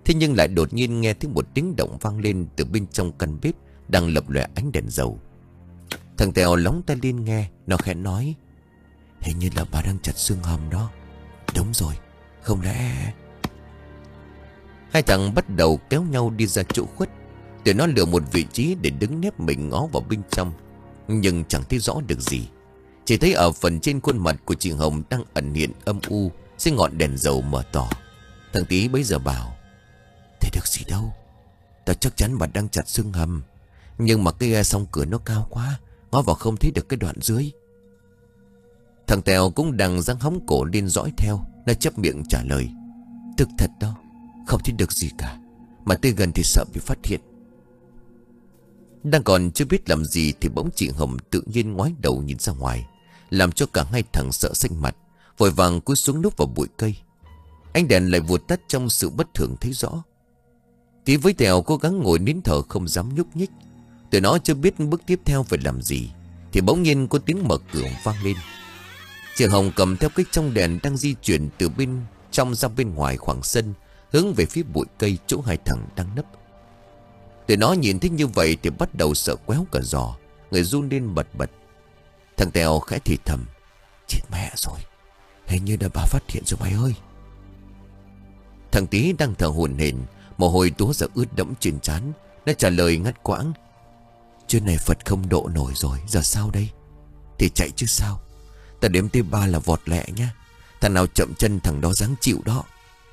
Thế nhưng lại đột nhiên nghe thấy một tiếng động vang lên từ bên trong căn bếp đang lập lòe ánh đèn dầu. Thằng Tèo lóng tai lên nghe. Nó khẽ nói: hình như là bà đang chặt xương hầm đó. Đúng rồi, không lẽ... Hai thằng bắt đầu kéo nhau đi ra chỗ khuất. Tụi nó lựa một vị trí để đứng nép mình ngó vào bên trong, nhưng chẳng thấy rõ được gì. Chỉ thấy ở phần trên khuôn mặt của chị Hồng đang ẩn hiện âm u dưới ngọn đèn dầu mờ tỏ. Thằng Tí bấy giờ bảo: thấy được gì đâu, tao chắc chắn bà đang chặt xương hầm. Nhưng mà cái song cửa nó cao quá, ngó vào không thấy được cái đoạn dưới. Thằng Tèo cũng đang dáng hóng cổ lên dõi theo. Nó chép miệng trả lời: thực thật đó, không thấy được gì cả, mà tới gần thì sợ bị phát hiện. Đang còn chưa biết làm gì thì bỗng chị Hồng tự nhiên ngoái đầu nhìn ra ngoài, làm cho cả hai thằng sợ xanh mặt, vội vàng cúi xuống núp vào bụi cây. Ánh đèn lại vụt tắt trong sự bất thường thấy rõ. Tí với Tèo cố gắng ngồi nín thở không dám nhúc nhích. Tụi nó chưa biết bước tiếp theo phải làm gì thì bỗng nhiên có tiếng mở cửa vang lên. Chị Hồng cầm theo cái trong đèn đang di chuyển từ bên trong ra bên ngoài khoảng sân, hướng về phía bụi cây chỗ hai thằng đang nấp. Tụi nó nhìn thấy như vậy thì bắt đầu sợ quéo cả giò, người run lên bật bật. Thằng Tèo khẽ thì thầm: chết mẹ rồi, hình như là bà phát hiện rồi mày ơi. Thằng Tí đang thở hổn hển, mồ hôi túa ra ướt đẫm trên trán. Nó trả lời ngắt quãng: chuyện này Phật không độ nổi rồi, giờ sao đây? Thì chạy chứ sao. Ta đếm tới ba là vọt lẹ nhá. Thằng nào chậm chân thằng đó dáng chịu đó.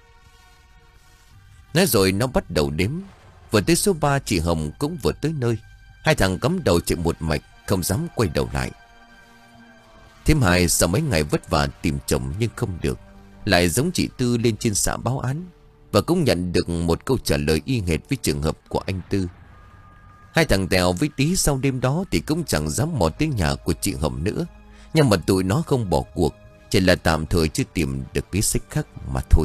Nói rồi nó bắt đầu đếm. Vừa tới số ba chị Hồng cũng vừa tới nơi. Hai thằng cắm đầu chạy một mạch, không dám quay đầu lại. Thím Hai sau mấy ngày vất vả tìm chồng nhưng không được, lại giống chị Tư lên trên xã báo án, và cũng nhận được một câu trả lời y hệt với trường hợp của anh Tư. Hai thằng Tèo với Tí sau đêm đó thì cũng chẳng dám mò tới nhà của chị Hồng nữa. Nhưng mà tụi nó không bỏ cuộc, chỉ là tạm thời chưa tìm được cái xích khác mà thôi.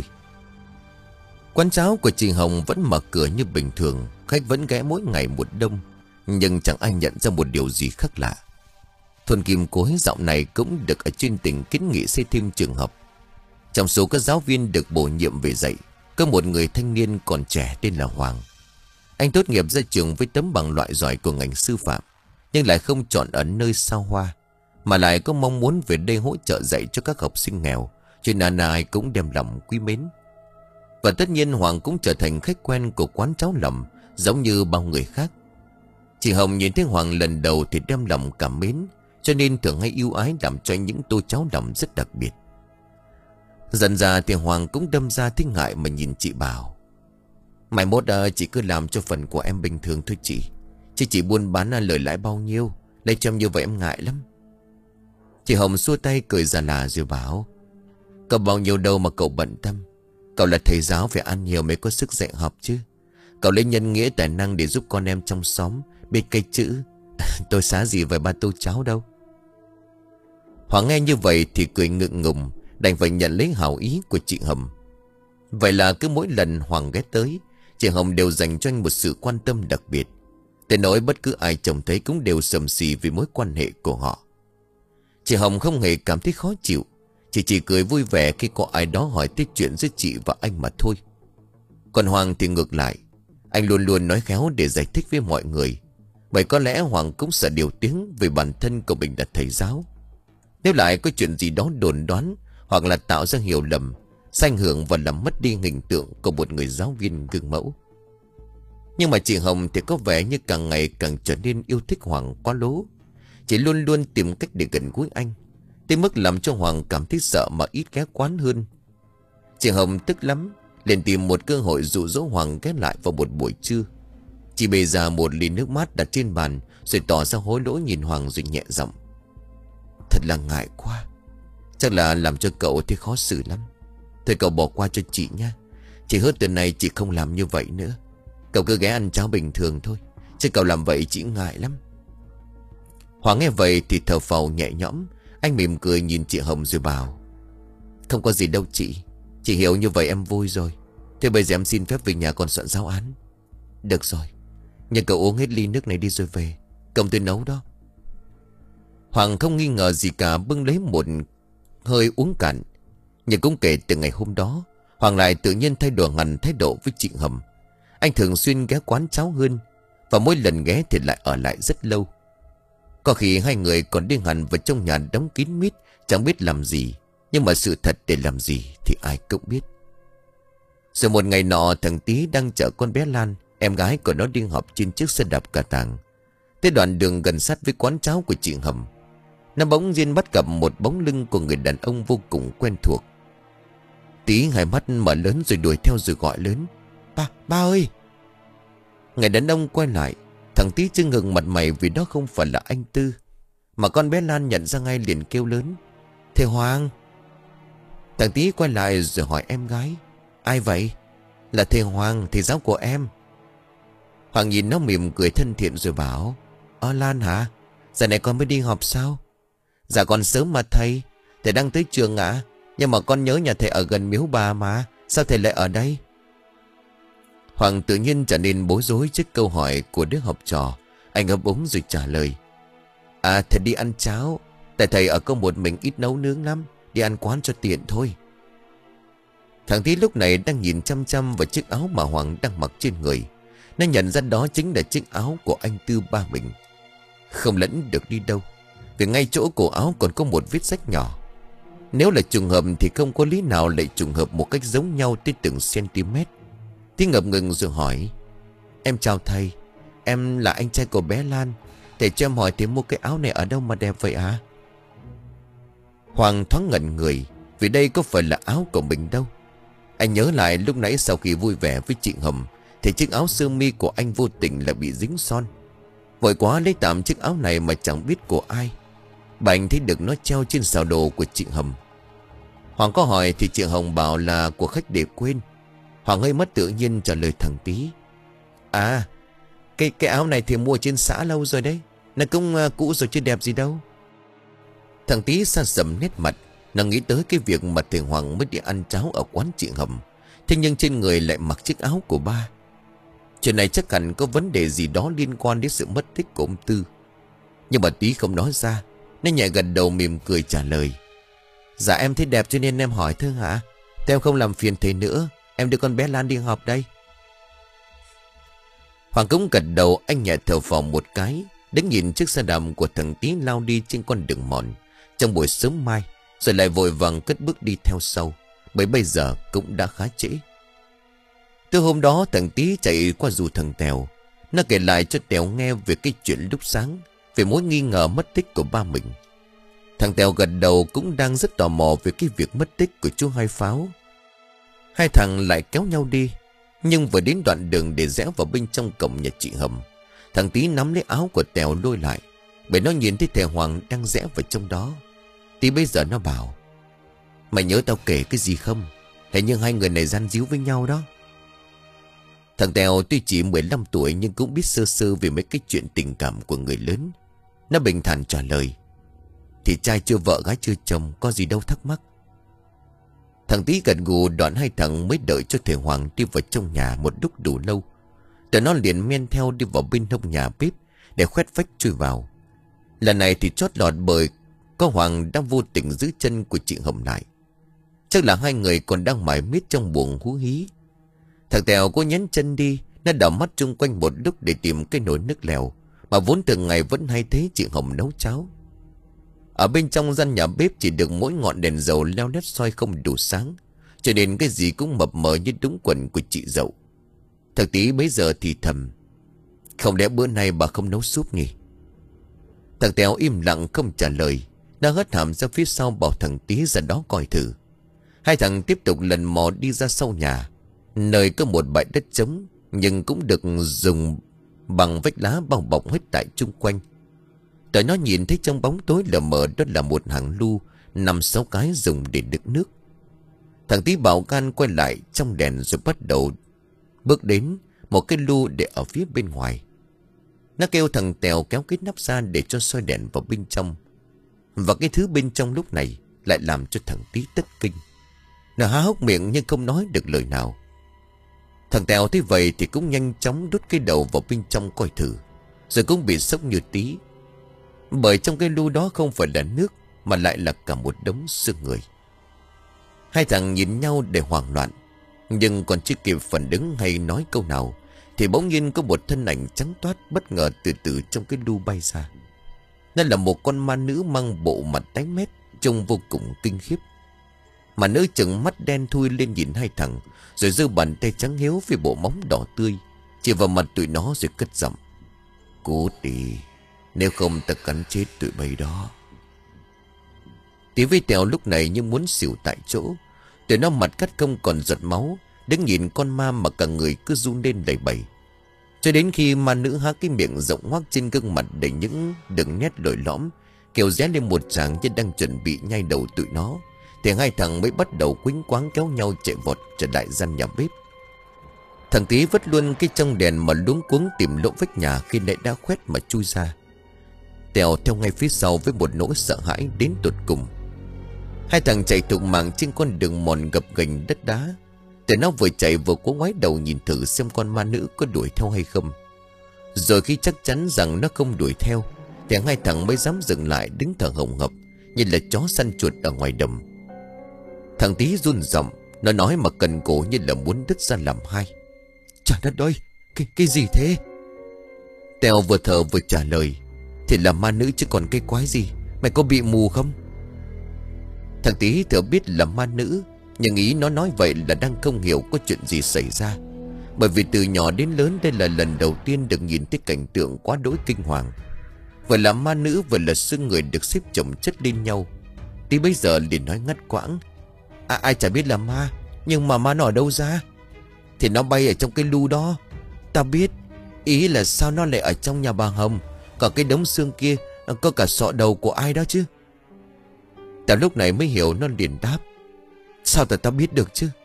Quán cháo của chị Hồng vẫn mở cửa như bình thường, khách vẫn ghé mỗi ngày một đông. Nhưng chẳng ai nhận ra một điều gì khác lạ. Thôn Kim Cối dạo này cũng được ở trên tỉnh kiến nghị xây thêm trường học. Trong số các giáo viên được bổ nhiệm về dạy, có một người thanh niên còn trẻ tên là Hoàng. Anh tốt nghiệp ra trường với tấm bằng loại giỏi của ngành sư phạm, nhưng lại không chọn ở nơi xa hoa, mà lại có mong muốn về đây hỗ trợ dạy cho các học sinh nghèo, cho nên ai cũng đem lòng quý mến. Và tất nhiên Hoàng cũng trở thành khách quen của quán cháo lòng, giống như bao người khác. Chị Hồng nhìn thấy Hoàng lần đầu thì đem lòng cảm mến, cho nên thường hay ưu ái làm cho những tô cháo lòng rất đặc biệt. Dần ra thì Hoàng cũng đâm ra thích ngại mà nhìn chị bảo: mai mốt uh, chị cứ làm cho phần của em bình thường thôi chị. Chứ chị buôn bán uh, lời lãi bao nhiêu, lấy chăm như vậy em ngại lắm. Chị Hồng xua tay cười già là rồi bảo: cậu bao nhiêu đâu mà cậu bận tâm. Cậu là thầy giáo phải ăn nhiều mới có sức dạy học chứ. Cậu lấy nhân nghĩa tài năng để giúp con em trong xóm biết cây chữ. Tôi xá gì với ba tô cháo đâu. Hoàng nghe như vậy thì cười ngượng ngùng, đành phải nhận lấy hảo ý của chị Hồng. Vậy là cứ mỗi lần Hoàng ghé tới, chị Hồng đều dành cho anh một sự quan tâm đặc biệt. Tới nỗi bất cứ ai trông thấy cũng đều sầm xì vì mối quan hệ của họ. Chị Hồng không hề cảm thấy khó chịu, Chị chỉ cười vui vẻ khi có ai đó hỏi tới chuyện giữa chị và anh mà thôi. Còn Hoàng thì ngược lại, anh luôn luôn nói khéo để giải thích với mọi người. Vậy có lẽ Hoàng cũng sợ điều tiếng về bản thân của mình là thầy giáo. Nếu lại có chuyện gì đó đồn đoán hoặc là tạo ra hiểu lầm, sẽ ảnh hưởng và làm mất đi hình tượng của một người giáo viên gương mẫu. Nhưng mà chị Hồng thì có vẻ như càng ngày càng trở nên yêu thích Hoàng quá lố. Chị luôn luôn tìm cách để gần gũi anh, tới mức làm cho Hoàng cảm thấy sợ mà ít ghé quán hơn. Chị Hồng tức lắm, liền tìm một cơ hội dụ dỗ Hoàng ghé lại vào một buổi trưa. Chị bê ra một ly nước mát đặt trên bàn, rồi tỏ ra hối lỗi nhìn Hoàng rồi nhẹ giọng: Thật là ngại quá, chắc là làm cho cậu thấy khó xử lắm. Thôi cậu bỏ qua cho chị nha. Chị hứa tuần này chị không làm như vậy nữa. Cậu cứ ghé ăn cháo bình thường thôi, chứ cậu làm vậy chị ngại lắm. Hoàng nghe vậy thì thở phào nhẹ nhõm. Anh mỉm cười nhìn chị Hồng rồi bảo: Không có gì đâu chị, chị hiểu như vậy em vui rồi. Thế bây giờ em xin phép về nhà còn soạn giáo án. Được rồi, nhưng cậu uống hết ly nước này đi rồi về, công tôi nấu đó. Hoàng không nghi ngờ gì cả, bưng lấy một hơi uống cạn. Nhưng cũng kể từ ngày hôm đó, Hoàng lại tự nhiên thay đổi hẳn thái độ với chị Hầm. Anh thường xuyên ghé quán cháo hơn, và mỗi lần ghé thì lại ở lại rất lâu. Có khi hai người còn đi hẳn vào trong nhà đóng kín mít, chẳng biết làm gì. Nhưng mà sự thật để làm gì thì ai cũng biết. Rồi một ngày nọ, thằng Tý đang chở con bé Lan, em gái của nó, đi học trên chiếc xe đạp cà tàng. Tới đoạn đường gần sát với quán cháo của chị Hầm, nó bỗng nhiên bắt gặp một bóng lưng của người đàn ông vô cùng quen thuộc. Tý hai mắt mở lớn rồi đuổi theo rồi gọi lớn: Ba, ba ơi! Người đàn ông quay lại. Thằng Tý chưng ngừng mặt mày vì đó không phải là anh Tư. Mà con bé Lan nhận ra ngay, liền kêu lớn: Thầy Hoàng! Thằng Tý quay lại rồi hỏi em gái: Ai vậy? Là thầy Hoàng, thầy giáo của em. Hoàng nhìn nó mỉm cười thân thiện rồi bảo: Ơ Lan hả? Giờ này con mới đi học sao? Dạ còn sớm mà thầy. Thầy đang tới trường ạ. À? Nhưng mà con nhớ nhà thầy ở gần miếu bà mà. Sao thầy lại ở đây? Hoàng tự nhiên trở nên bối rối trước câu hỏi của đứa học trò. Anh ấp úng rồi trả lời: À, thầy đi ăn cháo. Tại thầy ở có một mình, ít nấu nướng lắm. Đi ăn quán cho tiện thôi. Thằng Tí lúc này đang nhìn chăm chăm vào chiếc áo mà Hoàng đang mặc trên người. Nó nhận ra đó chính là chiếc áo của anh Tư ba mình. Không lẫn được đi đâu, vì ngay chỗ cổ áo còn có một vết rách nhỏ. Nếu là trùng hợp thì không có lý nào lại trùng hợp một cách giống nhau tới từng cm. Tí ngập ngừng rồi hỏi: Em chào thầy, em là anh trai của bé Lan. Thầy cho em hỏi thì mua cái áo này ở đâu mà đẹp vậy à? Hoàng thoáng ngẩn người, vì đây có phải là áo của mình đâu. Anh nhớ lại lúc nãy sau khi vui vẻ với chị Hầm thì chiếc áo sơ mi của anh vô tình là bị dính son. Vội quá lấy tạm chiếc áo này mà chẳng biết của ai. Bà anh thấy được nó treo trên xào đồ của chị Hầm. Hoàng có hỏi thì chị Hồng bảo là của khách để quên. Hoàng hơi mất tự nhiên trả lời thằng Tí: À, cái, cái áo này thì mua trên xã lâu rồi đấy. Nó cũng uh, cũ rồi chứ đẹp gì đâu. Thằng Tí xa sầm nét mặt. Nó nghĩ tới cái việc mà thầy Hoàng mới đi ăn cháo ở quán chị Hầm, thế nhưng trên người lại mặc chiếc áo của ba. Chuyện này chắc hẳn có vấn đề gì đó liên quan đến sự mất tích của ông Tư. Nhưng mà Tí không nói ra. Nó nhẹ gật đầu mỉm cười trả lời: Dạ em thấy đẹp cho nên em hỏi thôi hả? Thế em không làm phiền thầy nữa. Em đưa con bé Lan đi học đây. Hoàng cũng gật đầu. Anh nhẹ thở phào một cái, đứng nhìn chiếc xe đạp của thằng Tí lao đi trên con đường mòn trong buổi sớm mai, rồi lại vội vàng cất bước đi theo sau, bởi bây giờ cũng đã khá trễ. Từ hôm đó thằng Tí chạy qua rủ thằng Tèo. Nó kể lại cho Tèo nghe về cái chuyện lúc sáng, về mối nghi ngờ mất tích của ba mình. Thằng Tèo gật đầu, cũng đang rất tò mò về cái việc mất tích của chú Hai Pháo. Hai thằng lại kéo nhau đi. Nhưng vừa đến đoạn đường để rẽ vào bên trong cổng nhà chị Hầm, thằng Tí nắm lấy áo của Tèo lôi lại, bởi nó nhìn thấy thầy Hoàng đang rẽ vào trong đó. Tí bây giờ nó bảo: Mày nhớ tao kể cái gì không? Hình như hai người này gian díu với nhau đó. Thằng Tèo tuy chỉ mười lăm tuổi nhưng cũng biết sơ sơ về mấy cái chuyện tình cảm của người lớn. Nó bình thản trả lời: Thì trai chưa vợ gái chưa chồng, có gì đâu thắc mắc. Thằng Tí gật gù. Đoạn hai thằng mới đợi cho thầy Hoàng đi vào trong nhà một lúc đủ lâu. Tụi nó liền men theo đi vào bên hông nhà bếp để khoét vách chui vào. Lần này thì chót lọt bởi có Hoàng đang vô tình giữ chân của chị Hồng lại. Chắc là hai người còn đang mải miết trong buồng hú hí. Thằng Tèo có nhấn chân đi. Nó đảo mắt chung quanh một lúc để tìm cái nồi nước lèo mà vốn từng ngày vẫn hay thấy chị Hồng nấu cháo. Ở bên trong gian nhà bếp chỉ được mỗi ngọn đèn dầu leo lét soi không đủ sáng, cho nên cái gì cũng mập mờ như đúng quần của chị dậu. Thằng Tí bấy giờ thì thầm: Không lẽ bữa nay bà không nấu súp nhỉ? Thằng Tèo im lặng không trả lời. Nó hất hàm ra phía sau bảo thằng Tí ra đó coi thử. Hai thằng tiếp tục lần mò đi ra sau nhà, nơi có một bãi đất trống nhưng cũng được dùng bằng vách lá bao bọc hết tại chung quanh. Tụi nó nhìn thấy trong bóng tối lờ mờ đó là một hàng lu năm sáu cái dùng để đựng nước. Thằng Tí bảo gan quay lại trong đèn rồi bắt đầu bước đến một cái lu để ở phía bên ngoài. Nó kêu thằng Tèo kéo cái nắp ra để cho soi đèn vào bên trong. Và cái thứ bên trong lúc này lại làm cho thằng Tí tất kinh. Nó há hốc miệng nhưng không nói được lời nào. Thằng Tèo thấy vậy thì cũng nhanh chóng đút cái đầu vào bên trong coi thử, rồi cũng bị sốc như Tí. Bởi trong cái lu đó không phải là nước mà lại là cả một đống xương người. Hai thằng nhìn nhau để hoảng loạn. Nhưng còn chưa kịp phản ứng hay nói câu nào thì bỗng nhiên có một thân ảnh trắng toát bất ngờ từ từ trong cái lu bay ra. Đó là một con ma nữ mang bộ mặt tái mét, trông vô cùng kinh khiếp. Mà nữ trừng mắt đen thui lên nhìn hai thằng, rồi giơ bàn tay trắng hiếu với bộ móng đỏ tươi chỉ vào mặt tụi nó rồi cất giọng: "Cút đi, nếu không ta cắn chết tụi bay đó." Tí với Tèo lúc này như muốn xỉu tại chỗ. Tụi nó mặt cắt không còn giọt máu, đứng nhìn con ma mà cả người cứ run lên đầy bẩy. Cho đến khi ma nữ há cái miệng rộng hoác trên gương mặt đầy những đường nét lồi lõm, kêu ré lên một tràng như đang chuẩn bị nhai đầu tụi nó, thì hai thằng mới bắt đầu quýnh quáng kéo nhau chạy vọt trở lại gian nhà bếp. Thằng Tí vứt luôn cái trong đèn mà luống cuống tìm lỗ vách nhà khi nãy đã khoét mà chui ra. Tèo theo ngay phía sau với một nỗi sợ hãi đến tột cùng. Hai thằng chạy thục mạng trên con đường mòn gập ghềnh đất đá. Tụi nó vừa chạy vừa cố ngoái đầu nhìn thử xem con ma nữ có đuổi theo hay không. Rồi khi chắc chắn rằng nó không đuổi theo thì hai thằng mới dám dừng lại đứng thở hồng hộc như là chó săn chuột ở ngoài đầm. Thằng Tí run giọng, nó nói mà cần cổ như là muốn đứt ra làm hai: "Trời đất ơi, cái, cái gì thế?" Tèo vừa thở vừa trả lời: "Thì là ma nữ chứ còn cái quái gì, mày có bị mù không?" Thằng Tí thừa biết là ma nữ, nhưng ý nó nói vậy là đang không hiểu có chuyện gì xảy ra. Bởi vì từ nhỏ đến lớn đây là lần đầu tiên được nhìn thấy cảnh tượng quá đỗi kinh hoàng. Vừa là ma nữ vừa là xương người được xếp chồng chất lên nhau. Tí bây giờ liền nói ngắt quãng: À, ai chả biết là ma, nhưng mà ma nó ở đâu ra? Thì nó bay ở trong cái lu đó. Ta biết. Ý là sao nó lại ở trong nhà bà Hồng? Còn cái đống xương kia có cả sọ đầu của ai đó chứ? Ta lúc này mới hiểu, nó liền đáp: Sao ta ta biết được chứ?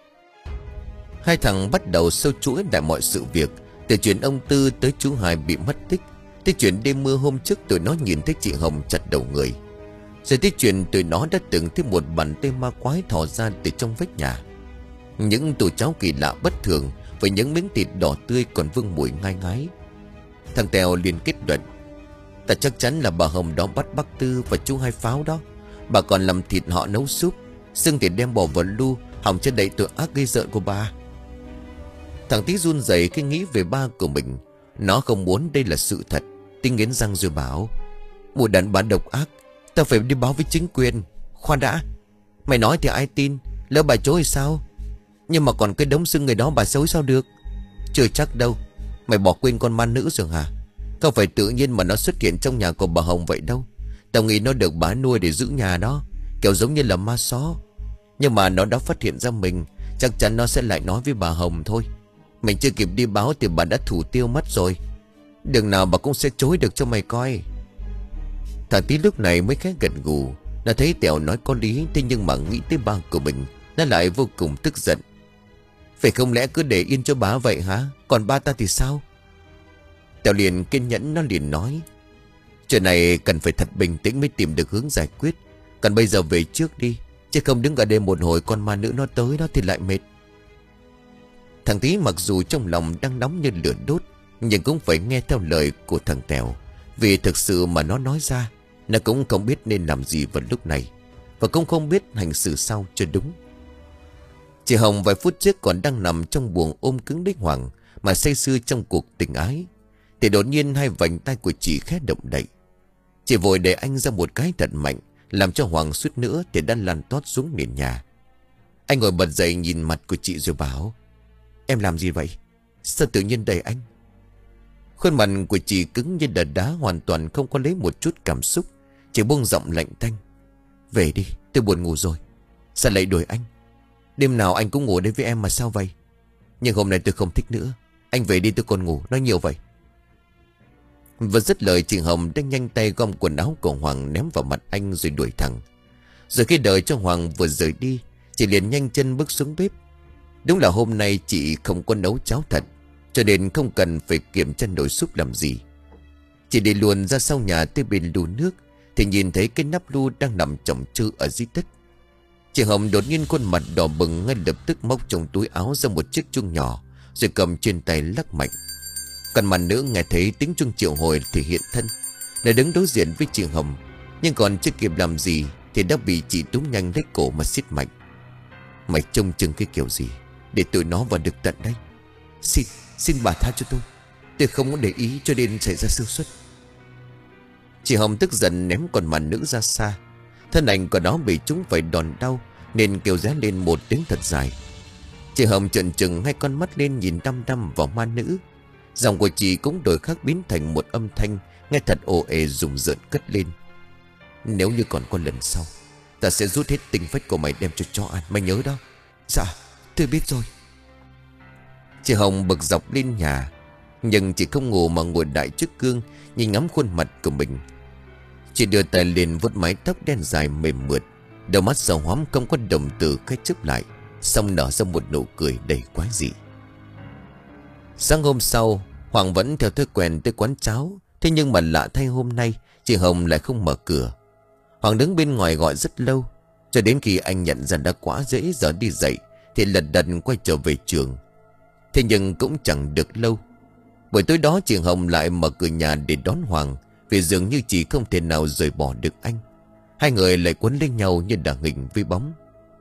Hai thằng bắt đầu sâu chuỗi lại mọi sự việc, từ chuyện ông Tư tới chú Hải bị mất tích, tới chuyện đêm mưa hôm trước tụi nó nhìn thấy chị Hồng chặt đầu người, rồi tới chuyện tụi nó đã từng thấy một bàn tay ma quái thò ra từ trong vách nhà. Những tô cháo kỳ lạ bất thường với những miếng thịt đỏ tươi còn vương mùi ngai ngái. Thằng Tèo liền kết luận: Ta chắc chắn là bà Hồng đó bắt bác Tư và chú Hai Pháo đó. Bà còn làm thịt họ nấu súp, xương thì đem bỏ vào lu, hỏng cho đầy tội ác gây rợn của bà. Thằng Tí run rẩy khi nghĩ về ba của mình. Nó không muốn đây là sự thật. Tí nghiến răng rồi bảo: Một đàn bà độc ác, ta phải đi báo với chính quyền. Khoan đã, mày nói thì ai tin? Lỡ bà chối thì sao? Nhưng mà còn cái đống xương người đó bà xấu sao được? Chưa chắc đâu. Mày bỏ quên con ma nữ rồi hả? Không phải tự nhiên mà nó xuất hiện trong nhà của bà Hồng vậy đâu. Tao nghĩ nó được bà nuôi để giữ nhà đó, kiểu giống như là ma só. Nhưng mà nó đã phát hiện ra mình, chắc chắn nó sẽ lại nói với bà Hồng thôi. Mình chưa kịp đi báo thì bà đã thủ tiêu mất rồi. Đường nào bà cũng sẽ chối được cho mày coi. Thằng Tí lúc này mới khẽ gật gù. Nó thấy Tèo nói có lý, thế nhưng mà nghĩ tới ba của mình, nó lại vô cùng tức giận. Phải không lẽ cứ để yên cho bà vậy hả? Còn ba ta thì sao? Tèo liền kiên nhẫn, nó liền nói: Chuyện này cần phải thật bình tĩnh mới tìm được hướng giải quyết. Còn bây giờ về trước đi, chứ không đứng ở đây một hồi con ma nữ nó tới đó thì lại mệt. Thằng Tí mặc dù trong lòng đang nóng như lửa đốt, nhưng cũng phải nghe theo lời của thằng Tèo. Vì thực sự mà nó nói ra, nó cũng không biết nên làm gì vào lúc này, và cũng không biết hành xử sao cho đúng. Chị Hồng vài phút trước còn đang nằm trong buồng ôm cứng đích Hoàng mà say sưa trong cuộc tình ái, thì đột nhiên hai vành tay của chị khẽ động đậy. Chị vội để anh ra một cái thật mạnh, làm cho Hoàng suýt nữa thì đã lăn tót xuống nền nhà. Anh ngồi bật dậy nhìn mặt của chị rồi bảo: Em làm gì vậy? Sao tự nhiên đẩy anh? Khuôn mặt của chị cứng như đờ đá, hoàn toàn không có lấy một chút cảm xúc. Chị buông giọng lạnh tanh: Về đi, tôi buồn ngủ rồi. Sao lại đuổi anh? Đêm nào anh cũng ngủ đây với em mà sao vậy? Nhưng hôm nay tôi không thích nữa. Anh về đi, tôi còn ngủ. Nói nhiều vậy. Vừa dứt lời, chị Hồng đang nhanh tay gom quần áo của Hoàng ném vào mặt anh rồi đuổi thẳng. Rồi khi đợi cho Hoàng vừa rời đi, chị liền nhanh chân bước xuống bếp. Đúng là hôm nay chị không có nấu cháo thật, cho nên không cần phải kiểm tra nồi súp làm gì. Chị đi luồn ra sau nhà tới bên lu nước, thì nhìn thấy cái nắp lu đang nằm chồng chơ ở dưới đất. Chị Hồng đột nhiên khuôn mặt đỏ bừng, ngay lập tức móc trong túi áo ra một chiếc chuông nhỏ, rồi cầm trên tay lắc mạnh. Còn mà nữ nghe thấy tiếng chuông triệu hồi thì hiện thân, đã đứng đối diện với chị Hồng. Nhưng còn chưa kịp làm gì thì đã bị chị túm nhanh lấy cổ mà siết mạnh. Mày trông chừng cái kiểu gì? để tụi nó vào được tận đây. Xin, xin bà tha cho tôi. Tôi không có để ý cho nên xảy ra sơ suất. Chị Hồng tức giận ném con mà nữ ra xa. Thân ảnh của nó bị trúng phải đòn đau nên kêu ré lên một tiếng thật dài. Chị Hồng trợn trừng hai con mắt lên nhìn đăm đăm vào ma nữ. Giọng của chị cũng đổi khác biến thành một âm thanh nghe thật ồ ề rùng rợn cất lên. Nếu như còn có lần sau, ta sẽ rút hết tinh phách của mày đem cho chó ăn. Mày nhớ đó. Dạ tôi biết rồi. Chị Hồng bực dọc lên nhà, nhưng chị không ngủ mà ngồi đại trước gương nhìn ngắm khuôn mặt của mình. Chị đưa tay lên vuốt mái tóc đen dài mềm mượt, đôi mắt sầu hoắm không có đồng tử khẽ chớp lại, xong nở ra một nụ cười đầy quái dị. Sáng hôm sau, Hoàng vẫn theo thói quen tới quán cháo. Thế nhưng mà lạ thay hôm nay chị Hồng lại không mở cửa. Hoàng đứng bên ngoài gọi rất lâu, cho đến khi anh nhận ra đã quá dễ giờ đi dậy thì lật đật quay trở về trường. Thế nhưng cũng chẳng được lâu. Buổi tối đó chị Hồng lại mở cửa nhà để đón Hoàng, vì dường như chị không thể nào rời bỏ được anh. Hai người lại quấn lên nhau như đà hình với bóng.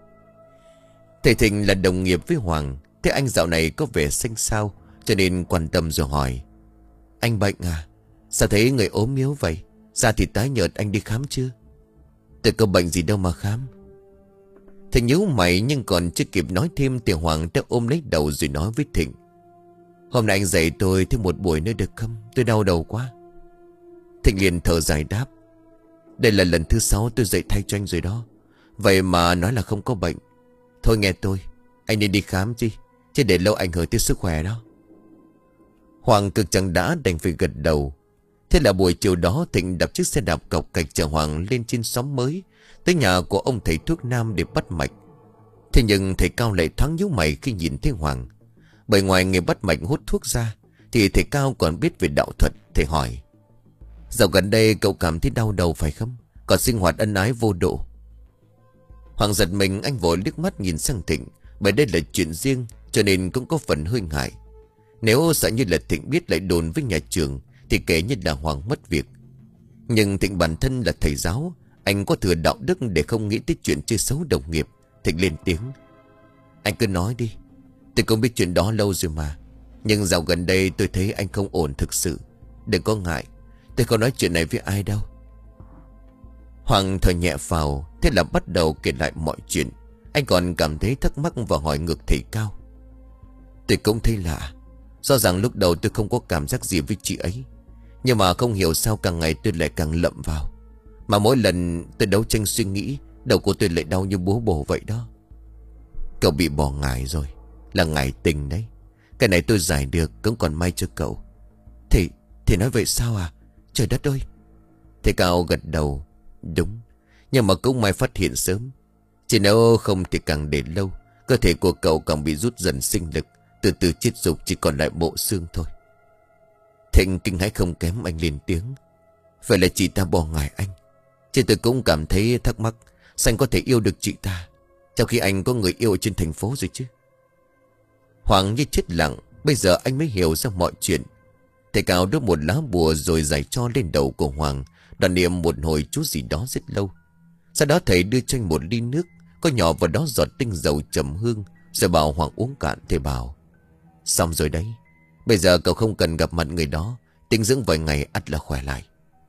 Thầy Thịnh là đồng nghiệp với Hoàng, thế anh dạo này có vẻ xanh xao, cho nên quan tâm rồi hỏi: Anh bệnh à? Sao thấy người ốm yếu vậy? Da thì tái nhợt, anh đi khám chưa? Tôi có bệnh gì đâu mà khám. Thịnh nhíu mày nhưng còn chưa kịp nói thêm thì Hoàng đã ôm lấy đầu rồi nói với Thịnh: Hôm nay anh dạy tôi thêm một buổi nữa được không? Tôi đau đầu quá. Thịnh liền thở dài đáp: Đây là lần thứ sáu tôi dạy thay cho anh rồi đó. Vậy mà nói là không có bệnh. Thôi nghe tôi, anh nên đi khám chứ, chứ để lâu ảnh hưởng tới sức khỏe đó. Hoàng cực chẳng đã đành phải gật đầu. Thế là buổi chiều đó Thịnh đạp chiếc xe đạp cọc cạch chở Hoàng lên trên xóm mới, tới nhà của ông thầy thuốc nam để bắt mạch. Thế nhưng thầy Cao lại thoáng nhíu mày khi nhìn thấy Hoàng. Bởi ngoài nghề bắt mạch hút thuốc ra thì thầy Cao còn biết về đạo thuật. Thầy hỏi: Dạo gần đây cậu cảm thấy đau đầu phải không? Còn sinh hoạt ân ái vô độ. Hoàng giật mình, anh vội liếc mắt nhìn sang Thịnh, bởi đây là chuyện riêng cho nên cũng có phần hơi ngại. Nếu sợ như là Thịnh biết lại đồn với nhà trường thì kể như là Hoàng mất việc. Nhưng Thịnh bản thân là thầy giáo, anh có thừa đạo đức để không nghĩ tới chuyện chơi xấu đồng nghiệp. Thịnh lên tiếng: Anh cứ nói đi. Tôi cũng biết chuyện đó lâu rồi mà. Nhưng dạo gần đây tôi thấy anh không ổn thực sự. Đừng có ngại, tôi không nói chuyện này với ai đâu. Hoàng thở nhẹ phào. Thế là bắt đầu kể lại mọi chuyện. Anh còn cảm thấy thắc mắc và hỏi ngược thầy Cao: Tôi cũng thấy lạ. Do rằng lúc đầu tôi không có cảm giác gì với chị ấy, nhưng mà không hiểu sao càng ngày tôi lại càng lậm vào. Mà mỗi lần tôi đấu tranh suy nghĩ, đầu của tôi lại đau như búa bổ vậy đó. Cậu bị bỏ ngải rồi. Là ngải tình đấy. Cái này tôi giải được, cũng còn may cho cậu. Thì, thì nói vậy sao à? Trời đất ơi. Thầy Cao gật đầu: Đúng. Nhưng mà cũng may phát hiện sớm. Chỉ nếu không thì càng để lâu, cơ thể của cậu càng bị rút dần sinh lực, từ từ chết dục chỉ còn lại bộ xương thôi. Thịnh kinh hãi không kém, anh lên tiếng: Vậy là chị ta bỏ ngải anh? Chứ tôi cũng cảm thấy thắc mắc, sao anh có thể yêu được chị ta, trong khi anh có người yêu ở trên thành phố rồi chứ? Hoàng như chết lặng. Bây giờ anh mới hiểu ra mọi chuyện. Thầy Cao đốt một lá bùa rồi giải cho lên đầu của Hoàng, đoạn niệm một hồi chú gì đó rất lâu. Sau đó thầy đưa cho anh một ly nước, có nhỏ vào đó giọt tinh dầu trầm hương, rồi bảo Hoàng uống cạn. Thầy bảo: Xong rồi đấy. Bây giờ cậu không cần gặp mặt người đó, tĩnh dưỡng vài ngày ắt là khỏe lại.